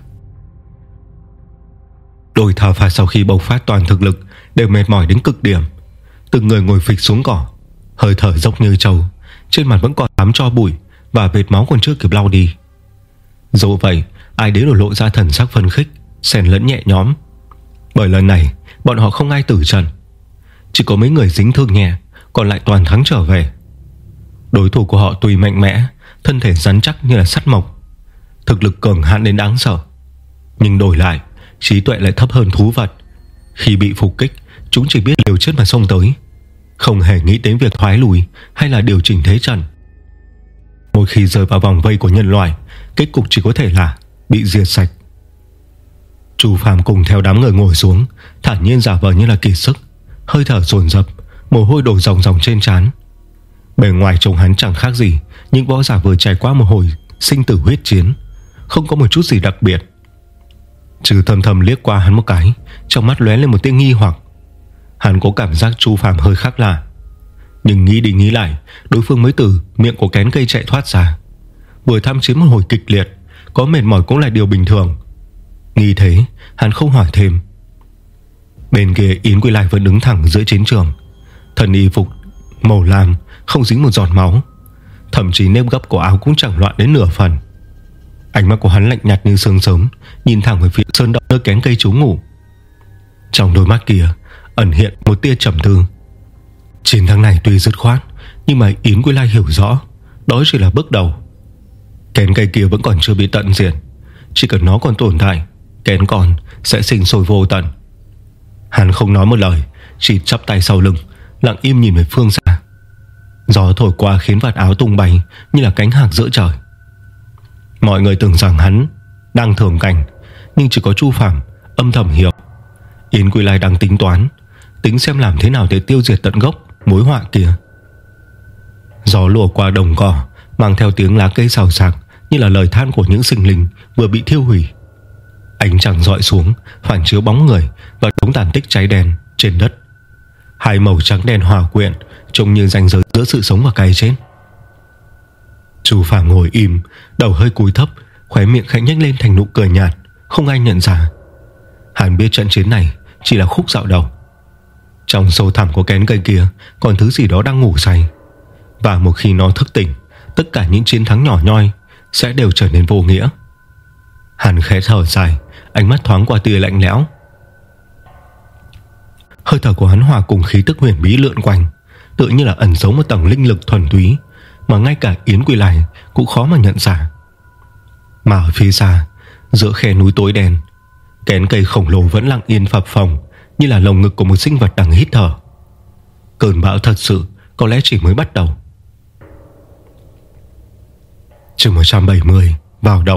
Đôi thảo phạt sau khi bộc phát toàn thực lực đều mệt mỏi đến cực điểm, từng người ngồi phịch xuống cỏ, hơi thở dốc như trâu, trên mặt vẫn còn đám tro bụi và vệt máu còn chưa kịp lau đi. Dù vậy, ai đến đều lộ ra thần sắc phấn khích, xen lẫn nhẹ nhõm, bởi lần này bọn họ không ai tử trận, chỉ có mấy người dính thương nhẹ, còn lại toàn thắng trở về. Đối thủ của họ tuy mạnh mẽ, thân thể rắn chắc như là sắt mộc, thực lực cường hãn đến đáng sợ, nhưng đổi lại trí tuệ lại thấp hơn thú vật. Khi bị phục kích, chúng chỉ biết liều chết mà xông tới, không hề nghĩ đến việc thoái lùi hay là điều chỉnh thế trận. Một khi rơi vào vòng vây của nhân loại, kết cục chỉ có thể là bị diệt sạch. Chu Phàm cùng theo đám người ngồi xuống, thản nhiên giả vờ như là kiệt sức, hơi thở dồn dập, mồ hôi đổ ròng ròng trên trán. Bề ngoài trông hắn chẳng khác gì những võ giả vừa trải qua một hồi sinh tử huyết chiến, không có một chút gì đặc biệt. Trừ thầm thầm liếc qua hắn một cái, trong mắt lóe lên một tia nghi hoặc. Hắn có cảm giác Chu Phàm hơi khác lạ, nhưng nghĩ đi nghĩ lại, đối phương mới từ miệng của kén cây chạy thoát ra, vừa tham chiến một hồi kịch liệt, có mệt mỏi cũng là điều bình thường. Nghĩ thế, hắn không hỏi thêm. Bên kia Yến Quy Lai vẫn đứng thẳng giữa chiến trường, thân y phục màu lam, không dính một giọt máu, thậm chí nếp gấp của áo cũng chẳng loạn đến nửa phần. Ánh mắt của hắn lạnh nhạt như sương sớm, nhìn thẳng về phía sơn động nơi kén cây trú ngụ. Trong đôi mắt kia ẩn hiện một tia trầm tư. Chiến thắng này tuy dứt khoát, nhưng mà Yến Quy Lai hiểu rõ đó chỉ là bước đầu. Kén cây kia vẫn còn chưa bị tận diệt, chỉ cần nó còn tồn tại, kén còn sẽ sinh sôi vô tận. Hắn không nói một lời, chỉ chắp tay sau lưng, lặng im nhìn về phương xa. Gió thổi qua khiến vạt áo tung bay như là cánh hạc giữa trời. Mọi người tưởng rằng hắn đang thưởng cảnh, nhưng chỉ có Chu Phàm âm thầm hiểu Yến Quy Lai đang tính toán, tính xem làm thế nào để tiêu diệt tận gốc mối họa kia. Gió lùa qua đồng cỏ, mang theo tiếng lá cây xào xạc như là lời than của những sinh linh vừa bị thiêu hủy. Ánh trăng rọi xuống, phản chiếu bóng người và đống tàn tích cháy đen trên đất. Hai màu trắng đen hòa quyện, trông như ranh giới giữa sự sống và cái chết. Chu Phàm ngồi im, đầu hơi cúi thấp, khóe miệng khẽ nhếch lên thành nụ cười nhạt, không ai nhận ra. Hắn biết trận chiến này chỉ là khúc dạo đầu. Trong sâu thẳm của kén cây kia còn thứ gì đó đang ngủ say, và một khi nó thức tỉnh, tất cả những chiến thắng nhỏ nhoi sẽ đều trở nên vô nghĩa. Hắn khẽ thở dài, ánh mắt thoáng qua tia lạnh lẽo. Hơi thở của hắn hòa cùng khí tức huyền bí lượn quanh, tựa như là ẩn giấu một tầng linh lực thuần túy mà ngay cả Yến Quy Lai cũng khó mà nhận ra. Mà ở phía xa, giữa khe núi tối đen, kén cây khổng lồ vẫn lặng yên phập phồng như là lồng ngực của một sinh vật đang hít thở. Cơn bão thật sự có lẽ chỉ mới bắt đầu. Chương một trăm bảy mươi, vào động.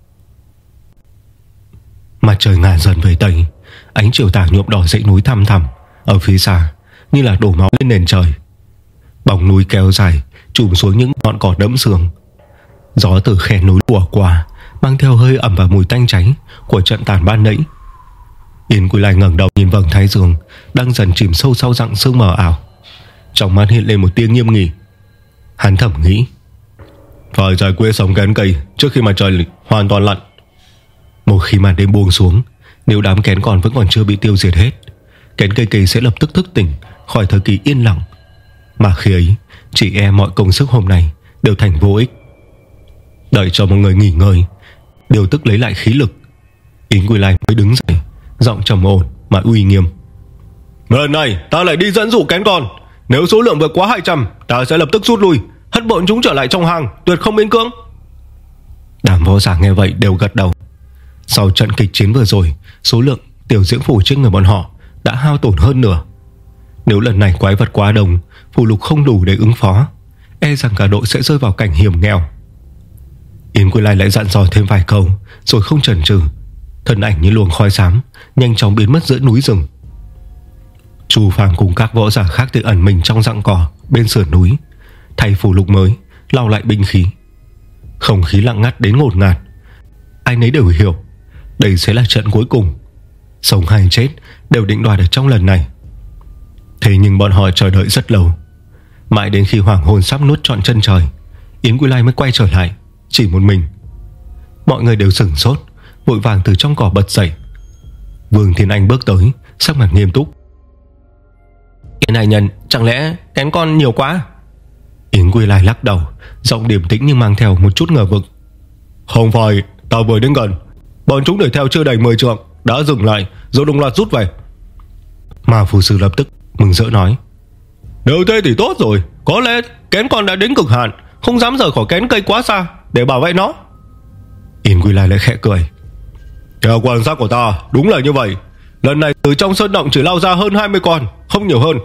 Mặt trời ngả dần về tây, ánh chiều tà nhuộm đỏ dãy núi thăm thẳm ở phía xa như là đổ máu lên nền trời. Bóng núi kéo dài trùm xuống những ngọn cỏ đẫm sương. Gió từ khe núi lùa qua, mang theo hơi ẩm và mùi tanh cháy của trận tàn ban nãy. Yến Quy Lai ngẩng đầu nhìn vầng thái dương đang dần chìm sâu sau dặng sương mờ ảo, trong mắt hiện lên một tia nghiêm nghị. Hắn thầm nghĩ, phải giải quyết sống kén cây trước khi mặt trời hoàn toàn lặn. Một khi màn đêm buông xuống, nếu đám kén còn vẫn còn chưa bị tiêu diệt hết, kén cây cây sẽ lập tức thức tỉnh khỏi thời kỳ yên lặng, mà khi ấy chỉ e mọi công sức hôm nay đều thành vô ích. Đợi cho mọi người nghỉ ngơi, điều tức lấy lại khí lực, Yến Quy Lai mới đứng dậy, giọng trầm ổn mà uy nghiêm. Lần này ta lại đi dẫn dụ kén con, nếu số lượng vượt quá hai trăm, ta sẽ lập tức rút lui, hất bọn chúng trở lại trong hàng, tuyệt không miễn cưỡng. Đám võ giả nghe vậy đều gật đầu. Sau trận kịch chiến vừa rồi, số lượng tiểu diễm phủ trên người bọn họ đã hao tổn hơn nửa. Nếu lần này quái vật quá đông, phù lục không đủ để ứng phó, e rằng cả đội sẽ rơi vào cảnh hiểm nghèo. Yến Quy Lai lại dặn dò thêm vài câu, rồi không chần chừ, thân ảnh như luồng khói xám nhanh chóng biến mất giữa núi rừng. Chu Phàm cùng các võ giả khác tự ẩn mình trong rặng cỏ bên sườn núi, thay phù lục mới, lau lại binh khí. Không khí lặng ngắt đến ngột ngạt. Ai nấy đều hiểu đây sẽ là trận cuối cùng, sống hay chết đều định đoạt ở trong lần này. Thế nhưng bọn họ chờ đợi rất lâu, mãi đến khi hoàng hôn sắp nuốt trọn chân trời, Yến Quy Lai mới quay trở lại, chỉ một mình. Mọi người đều sửng sốt, vội vàng từ trong cỏ bật dậy. Vương Thiên Anh bước tới, sắc mặt nghiêm túc. Cái này nhân, chẳng lẽ kén con nhiều quá? Yến Quy Lai lắc đầu, giọng điềm tĩnh nhưng mang theo một chút ngờ vực. Không phải, ta vừa đến gần, bọn chúng đuổi theo chưa đầy mười trượng đã dừng lại, rồi đồng loạt rút về. Mà phù sư lập tức mừng rỡ nói, nếu thế thì tốt rồi, có lẽ kén con đã đến cực hạn, không dám rời khỏi kén cây quá xa để bảo vệ nó. Yến Quy Lai lại khẽ cười. Theo quan sát của ta, đúng là như vậy. Lần này từ trong sơn động chỉ lao ra hơn hai mươi con, không nhiều hơn.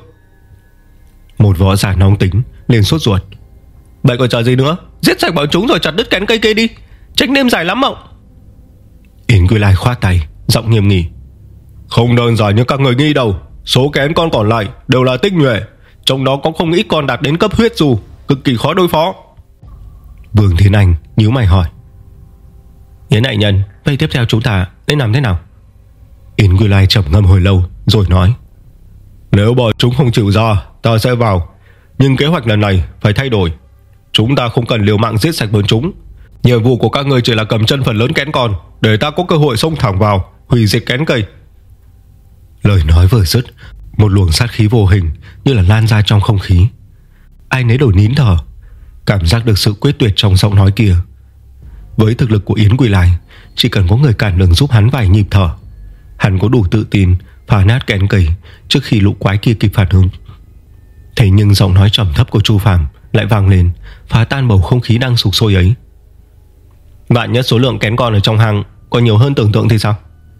Một võ giả nóng tính liền sốt ruột. Vậy còn chờ gì nữa, giết sạch bọn chúng rồi chặt đứt kén cây kia đi, tránh đêm dài lắm mộng. Yến Quy Lai khoát tay, giọng nghiêm nghị. Không đơn giản như các người nghi đâu. Số kén con còn lại đều là tinh nhuệ, trong đó có không ít con đạt đến cấp huyết dù, cực kỳ khó đối phó. Vương Thiên Anh nhíu mày hỏi, Yến đại nhân, vậy tiếp theo chúng ta nên làm thế nào? Yến Quy Lai trầm ngâm hồi lâu rồi nói, nếu bọn chúng không chịu ra, ta sẽ vào. Nhưng kế hoạch lần này phải thay đổi. Chúng ta không cần liều mạng giết sạch bọn chúng. Nhiệm vụ của các người chỉ là cầm chân phần lớn kén con, để ta có cơ hội xông thẳng vào, hủy diệt kén cây. Lời nói vừa dứt, một luồng sát khí vô hình như là lan ra trong không khí. Ai nấy đều nín thở, cảm giác được sự quyết tuyệt trong giọng nói kia. Với thực lực của Yến Quy Lai, chỉ cần có người cản đường giúp hắn vài nhịp thở, hắn có đủ tự tin phá nát kén cây trước khi lũ quái kia kịp phản ứng. Thế nhưng giọng nói trầm thấp của Chu Phàm lại vang lên, phá tan bầu không khí đang sục sôi ấy. Vạn nhất số lượng kén con ở trong hang còn nhiều hơn tưởng tượng thì sao?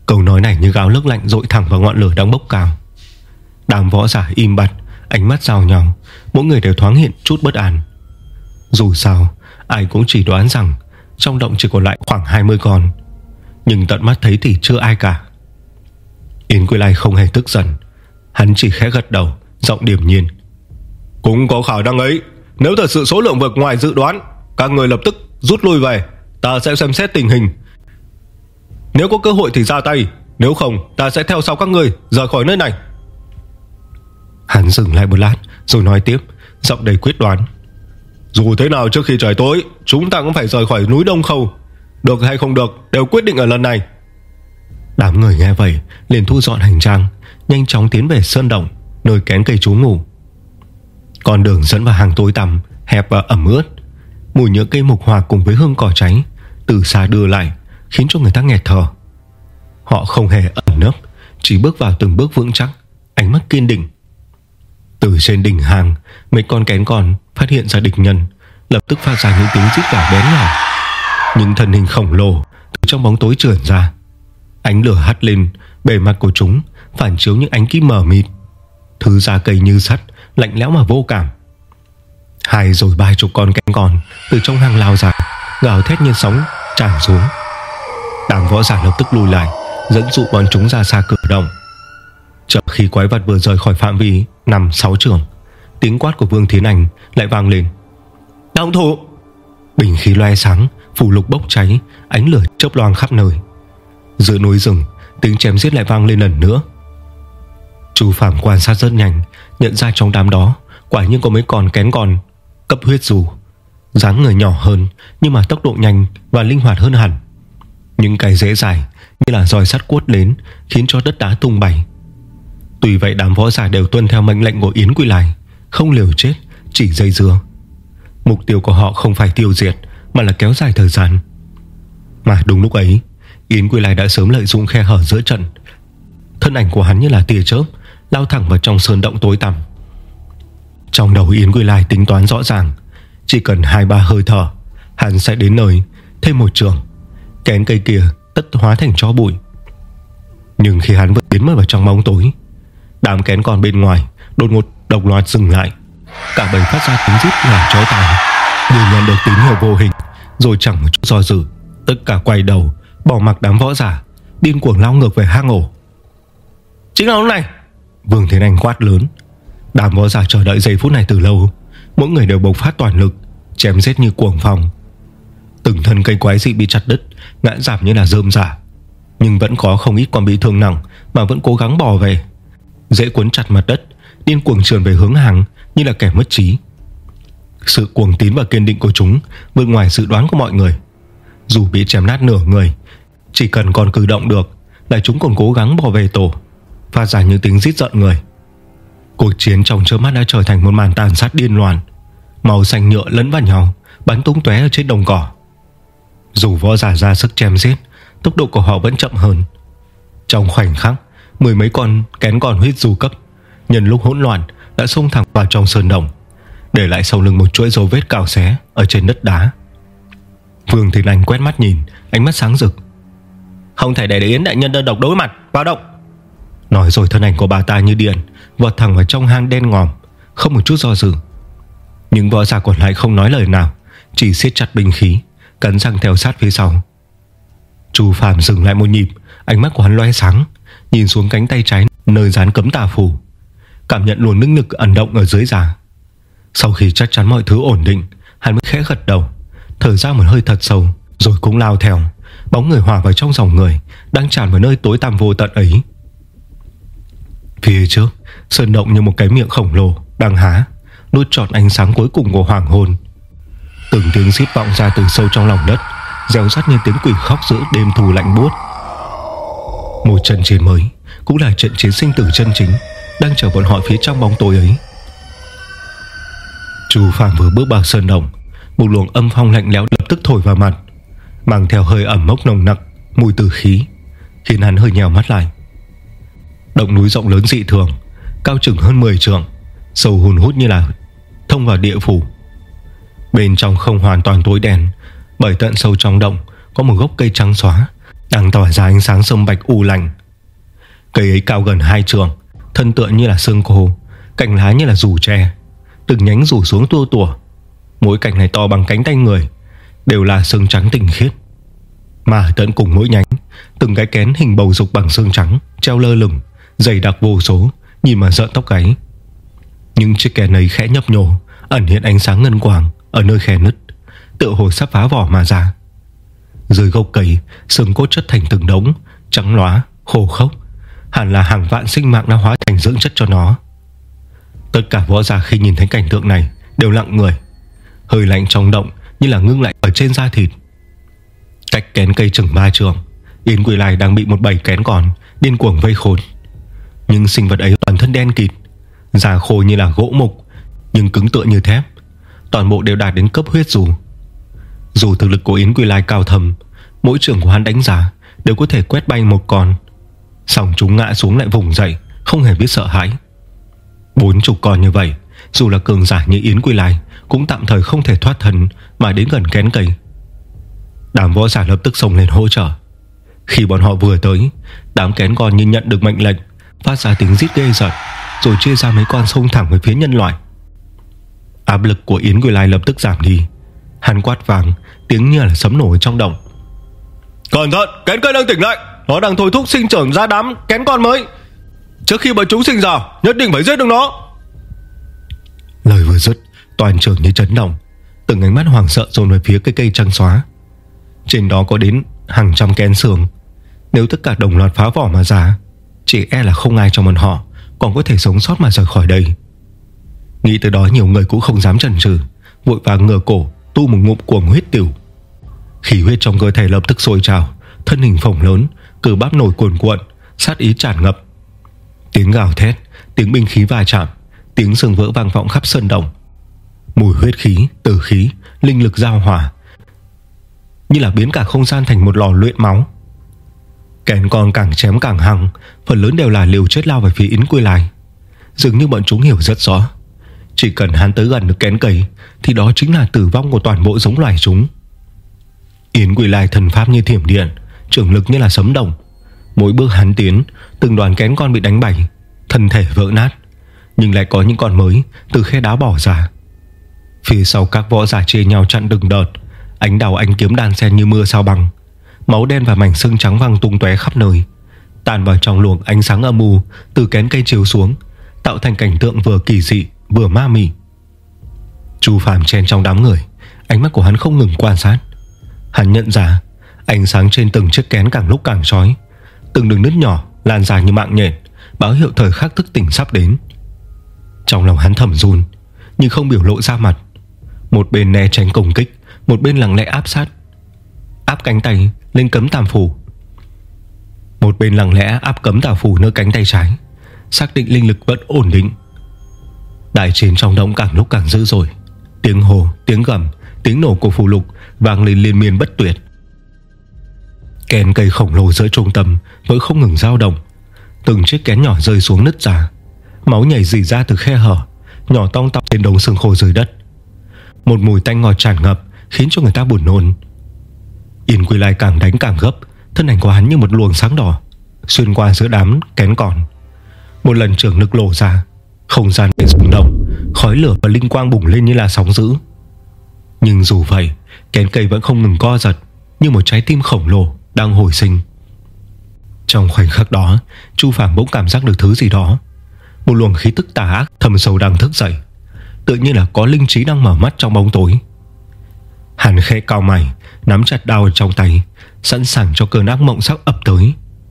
Câu nói này như gáo lốc lạnh dội thẳng vào ngọn lửa đang bốc cao. Đám võ giả im bặt, ánh mắt giao nhau, mỗi người đều thoáng hiện chút bất an. Dù sao ai cũng chỉ đoán rằng trong động chỉ còn lại khoảng hai mươi con, nhưng tận mắt thấy thì chưa ai cả. Yến Quy Lai không hề tức giận, hắn chỉ khẽ gật đầu, giọng điềm nhiên. Cũng có khả năng ấy. Nếu thật sự số lượng vượt ngoài dự đoán, các người lập tức rút lui về, ta sẽ xem xét tình hình. Nếu có cơ hội thì ra tay, nếu không ta sẽ theo sau các người rời khỏi nơi này. Hắn dừng lại một lát rồi nói tiếp, giọng đầy quyết đoán. Dù thế nào trước khi trời tối, chúng ta cũng phải rời khỏi núi Đông Khâu. Được hay không được đều quyết định ở lần này. Đám người nghe vậy liền thu dọn hành trang, nhanh chóng tiến về sơn động, nơi kén cây trú ngụ. Con đường dẫn vào hàng tối tăm, hẹp và ẩm ướt. Mùi nhựa cây mục hòa cùng với hương cỏ cháy từ xa đưa lại, khiến cho người ta nghẹt thở. Họ không hề ẩn nấp, chỉ bước vào từng bước vững chắc, ánh mắt kiên định. Từ trên đỉnh hàng, mấy con kén con phát hiện ra địch nhân, lập tức phát ra những tiếng rít gào bén nhỏ. Những thân hình khổng lồ từ trong bóng tối trườn ra, ánh lửa hắt lên bề mặt của chúng, phản chiếu những ánh kim mờ mịt. Thứ da cây như sắt, lạnh lẽo mà vô cảm. Hai rồi ba chục con kén con từ trong hang lao ra, gào thét như sóng tràn xuống. Đám võ giả lập tức lùi lại, dẫn dụ bọn chúng ra xa cửa động. Chợt khi quái vật vừa rời khỏi phạm vi năm sáu trượng, tiếng quát của Vương Thiến Anh lại vang lên. Động thủ! Bình khí loe sáng, phủ lục bốc cháy, ánh lửa chớp loang khắp nơi. Giữa núi rừng, tiếng chém giết lại vang lên lần nữa. Chu Phàm quan sát rất nhanh, nhận ra trong đám đó quả nhiên có mấy con kén con cấp huyết dù, dáng người nhỏ hơn nhưng mà tốc độ nhanh và linh hoạt hơn hẳn. Những cái rễ dài như là roi sắt quất đến, khiến cho đất đá tung bay. Tuy vậy đám võ giả đều tuân theo mệnh lệnh của Yến Quy Lai, không liều chết, chỉ dây dưa. Mục tiêu của họ không phải tiêu diệt, mà là kéo dài thời gian. Mà đúng lúc ấy, Yến Quy Lai đã sớm lợi dụng khe hở giữa trận. Thân ảnh của hắn như là tia chớp lao thẳng vào trong sơn động tối tăm. Trong đầu Yến Quy Lai tính toán rõ ràng, chỉ cần hai ba hơi thở, hắn sẽ đến nơi, thêm một trường, kén cây kia tất hóa thành tro bụi. Nhưng khi hắn vừa biến mất vào trong bóng tối, đám kén còn bên ngoài đột ngột đồng loạt dừng lại. Cả bầy phát ra tiếng rít làm chói tai, như nhận được tín hiệu vô hình, rồi chẳng một chút do dự, tất cả quay đầu bỏ mặc đám võ giả, điên cuồng lao ngược về hang ổ. Chính là lúc này, Vương Thiến Anh quát lớn. Đám võ giả chờ đợi giây phút này từ lâu, mỗi người đều bộc phát toàn lực, chém giết như cuồng phong. Từng thân cây quái dị bị chặt đứt, ngã rạp như là rơm rả, nhưng vẫn có không ít con bị thương nặng mà vẫn cố gắng bò về. Dễ cuốn chặt mặt đất, điên cuồng trườn về hướng hàng như là kẻ mất trí. Sự cuồng tín và kiên định của chúng vượt ngoài dự đoán của mọi người. Dù bị chém nát nửa người, chỉ cần còn cử động được là chúng còn cố gắng bò về tổ, phát ra những tiếng rít giận người. Cuộc chiến trong chớp mắt đã trở thành một màn tàn sát điên loạn. Màu xanh nhựa lẫn vào nhau, bắn tung tóe ở trên đồng cỏ. Dù võ giả ra sức chém giết, tốc độ của họ vẫn chậm hơn. Trong khoảnh khắc, mười mấy con kén còn huyết du cấp nhân lúc hỗn loạn đã xông thẳng vào trong sơn đồng, để lại sau lưng một chuỗi dấu vết cào xé ở trên đất đá. Vương Thiến Anh quét mắt nhìn, ánh mắt sáng rực. Không thể để Yến đại nhân đơn độc đối mặt, vào động. Nói rồi thân ảnh của bà ta như điện vọt thẳng vào trong hang đen ngòm, không một chút do dự. Những võ giả còn lại không nói lời nào, chỉ siết chặt binh khí, cắn răng theo sát phía sau. Chu Phàm dừng lại một nhịp, ánh mắt của hắn loe sáng, nhìn xuống cánh tay trái nơi dán cấm tà phù, cảm nhận luồng linh lực ẩn động ở dưới da. Sau khi chắc chắn mọi thứ ổn định, hắn mới khẽ gật đầu, thở ra một hơi thật sâu, rồi cũng lao theo, bóng người hòa vào trong dòng người đang tràn vào nơi tối tăm vô tận ấy. Phía trước, sơn động như một cái miệng khổng lồ đang há, nuốt trọn ánh sáng cuối cùng của hoàng hôn. Từng tiếng rít vọng ra từ sâu trong lòng đất, reo rắt như tiếng quỷ khóc giữa đêm thù lạnh buốt. Một trận chiến mới, cũng là trận chiến sinh tử chân chính, đang chờ bọn họ phía trong bóng tối ấy. Chu Phàm vừa bước vào sơn động, một luồng âm phong lạnh lẽo lập tức thổi vào mặt, mang theo hơi ẩm mốc nồng nặc, mùi tử khí, khiến hắn hơi nhèo mắt lại. Động núi rộng lớn dị thường, cao chừng hơn mười trượng, sâu hun hút như là thông vào địa phủ. Bên trong không hoàn toàn tối đen, bởi tận sâu trong động có một gốc cây trắng xóa đang tỏa ra ánh sáng sâm bạch u lạnh. Cây ấy cao gần hai trượng, thân tựa như là xương khô, cành lá như là dù tre, từng nhánh rủ xuống tua tủa. Mỗi cành này to bằng cánh tay người, đều là xương trắng tinh khiết. Mà tận cùng mỗi nhánh, từng cái kén hình bầu dục bằng xương trắng treo lơ lửng, dày đặc vô số, nhìn mà rợn tóc gáy. Những chiếc kén ấy khẽ nhấp nhô, ẩn hiện ánh sáng ngân quang ở nơi khe nứt, tựa hồ sắp phá vỏ mà ra. Dưới gốc cây, xương cốt chất thành từng đống, trắng lóa, khô khốc, hẳn là hàng vạn sinh mạng đã hóa thành dưỡng chất cho nó. Tất cả võ giả khi nhìn thấy cảnh tượng này đều lặng người, hơi lạnh trong động như là ngưng lại ở trên da thịt. Cách kén cây chừng ba trượng, Yến Quỳ Lai đang bị một bầy kén còn điên cuồng vây khốn. Nhưng sinh vật ấy toàn thân đen kịt, da khô như là gỗ mục, nhưng cứng tựa như thép. Toàn bộ đều đạt đến cấp huyết dù. Dù thực lực của Yến Quỳ Lai cao thầm, mỗi trường của hắn đánh giá đều có thể quét bay một con, song chúng ngã xuống lại vùng dậy, không hề biết sợ hãi. Bốn chục con như vậy, dù là cường giả như Yến Quỳ Lai cũng tạm thời không thể thoát thân mà đến gần kén cây. Đám võ giả lập tức xông lên hỗ trợ. Khi bọn họ vừa tới, đám kén con như nhận được mệnh lệnh, phát ra tiếng rít ghê rợn, rồi chia ra mấy con xông thẳng về phía nhân loại. Áp lực của Yến Quỳ Lai lập tức giảm đi. Hắn quát vàng, tiếng như là sấm nổ trong động. Cẩn thận, kén cây đang tỉnh lại, nó đang thôi thúc sinh trưởng ra đám kén con mới. Trước khi bọn chúng sinh ra, nhất định phải giết được nó. Lời vừa dứt, toàn trường như chấn động, từng ánh mắt hoảng sợ dồn về phía cây cây trắng xóa. Trên đó có đến hàng trăm kén sườn. Nếu tất cả đồng loạt phá vỏ mà ra, chỉ e là không ai trong bọn họ còn có thể sống sót mà rời khỏi đây. Nghĩ tới đó, nhiều người cũng không dám chần chừ, vội vàng ngửa cổ tu một ngụm cuồng huyết tiểu. Khí huyết trong cơ thể lập tức sôi trào, thân hình phồng lớn, cơ bắp nổi cuồn cuộn, sát ý tràn ngập. Tiếng gào thét, tiếng binh khí va chạm, tiếng xương vỡ vang vọng khắp sơn động. Mùi huyết khí, tử khí, linh lực giao hòa, như là biến cả không gian thành một lò luyện máu. Kén con càng chém càng hăng, phần lớn đều là liều chết lao về phía Yến Quỳ Lai. Dường như bọn chúng hiểu rất rõ, chỉ cần hắn tới gần được kén cây thì đó chính là tử vong của toàn bộ giống loài chúng. Yến Quỳ Lai thần pháp như thiểm điện, trưởng lực như là sấm động. Mỗi bước hắn tiến, từng đoàn kén con bị đánh bay, thân thể vỡ nát, nhưng lại có những con mới từ khe đá bỏ ra. Phía sau các võ giả chia nhau chặn từng đợt, ánh đào ánh kiếm đan xen như mưa sao băng. Máu đen và mảnh xương trắng văng tung tóe khắp nơi, tàn vào trong luồng ánh sáng âm u từ kén cây chiếu xuống, tạo thành cảnh tượng vừa kỳ dị vừa ma mị. Chu Phàm chen trong đám người, ánh mắt của hắn không ngừng quan sát. Hắn nhận ra ánh sáng trên từng chiếc kén càng lúc càng chói, từng đường nứt nhỏ lan dài như mạng nhện, báo hiệu thời khắc thức tỉnh sắp đến. Trong lòng hắn thầm run, nhưng không biểu lộ ra mặt. Một bên né tránh công kích, một bên lặng lẽ áp sát, áp cánh tay lên cấm tàm phủ. Một bên lặng lẽ áp cấm tà phủ nơi cánh tay trái, xác định linh lực vẫn ổn định. Đại chiến trong động càng lúc càng dữ dội, tiếng hô, tiếng gầm, tiếng nổ của phù lục vang lên liên miên bất tuyệt. Kén cây khổng lồ giữa trung tâm vẫn không ngừng dao động, từng chiếc kén nhỏ rơi xuống nứt ra, máu nhảy rỉ ra từ khe hở, nhỏ tong tọng trên đống xương khô dưới đất. Một mùi tanh ngọt tràn ngập khiến cho người ta buồn nôn. Yến Quỳ Lai càng đánh càng gấp, thân ảnh của hắn như một luồng sáng đỏ xuyên qua giữa đám kén còn. Một lần trưởng lực lộ ra, không gian bị rung động, khói lửa và linh quang bùng lên như là sóng dữ. Nhưng dù vậy, kén cây vẫn không ngừng co giật, như một trái tim khổng lồ đang hồi sinh. Trong khoảnh khắc đó, Chu Phàm bỗng cảm giác được thứ gì đó. Một luồng khí tức tà ác thầm sâu đang thức dậy, tự nhiên là có linh trí đang mở mắt trong bóng tối. Hắn khẽ cau mày, nắm chặt đao trong tay, sẵn sàng cho cơn ác mộng sắp ập tới.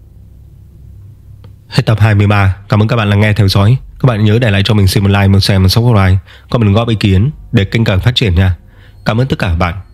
Hết tập hai mươi ba. Cảm ơn các bạn lắng nghe theo dõi. Các bạn nhớ để lại cho mình xin một like, một share, một subscribe, còn mình góp ý kiến để kênh càng phát triển nha. Cảm ơn tất cả các bạn.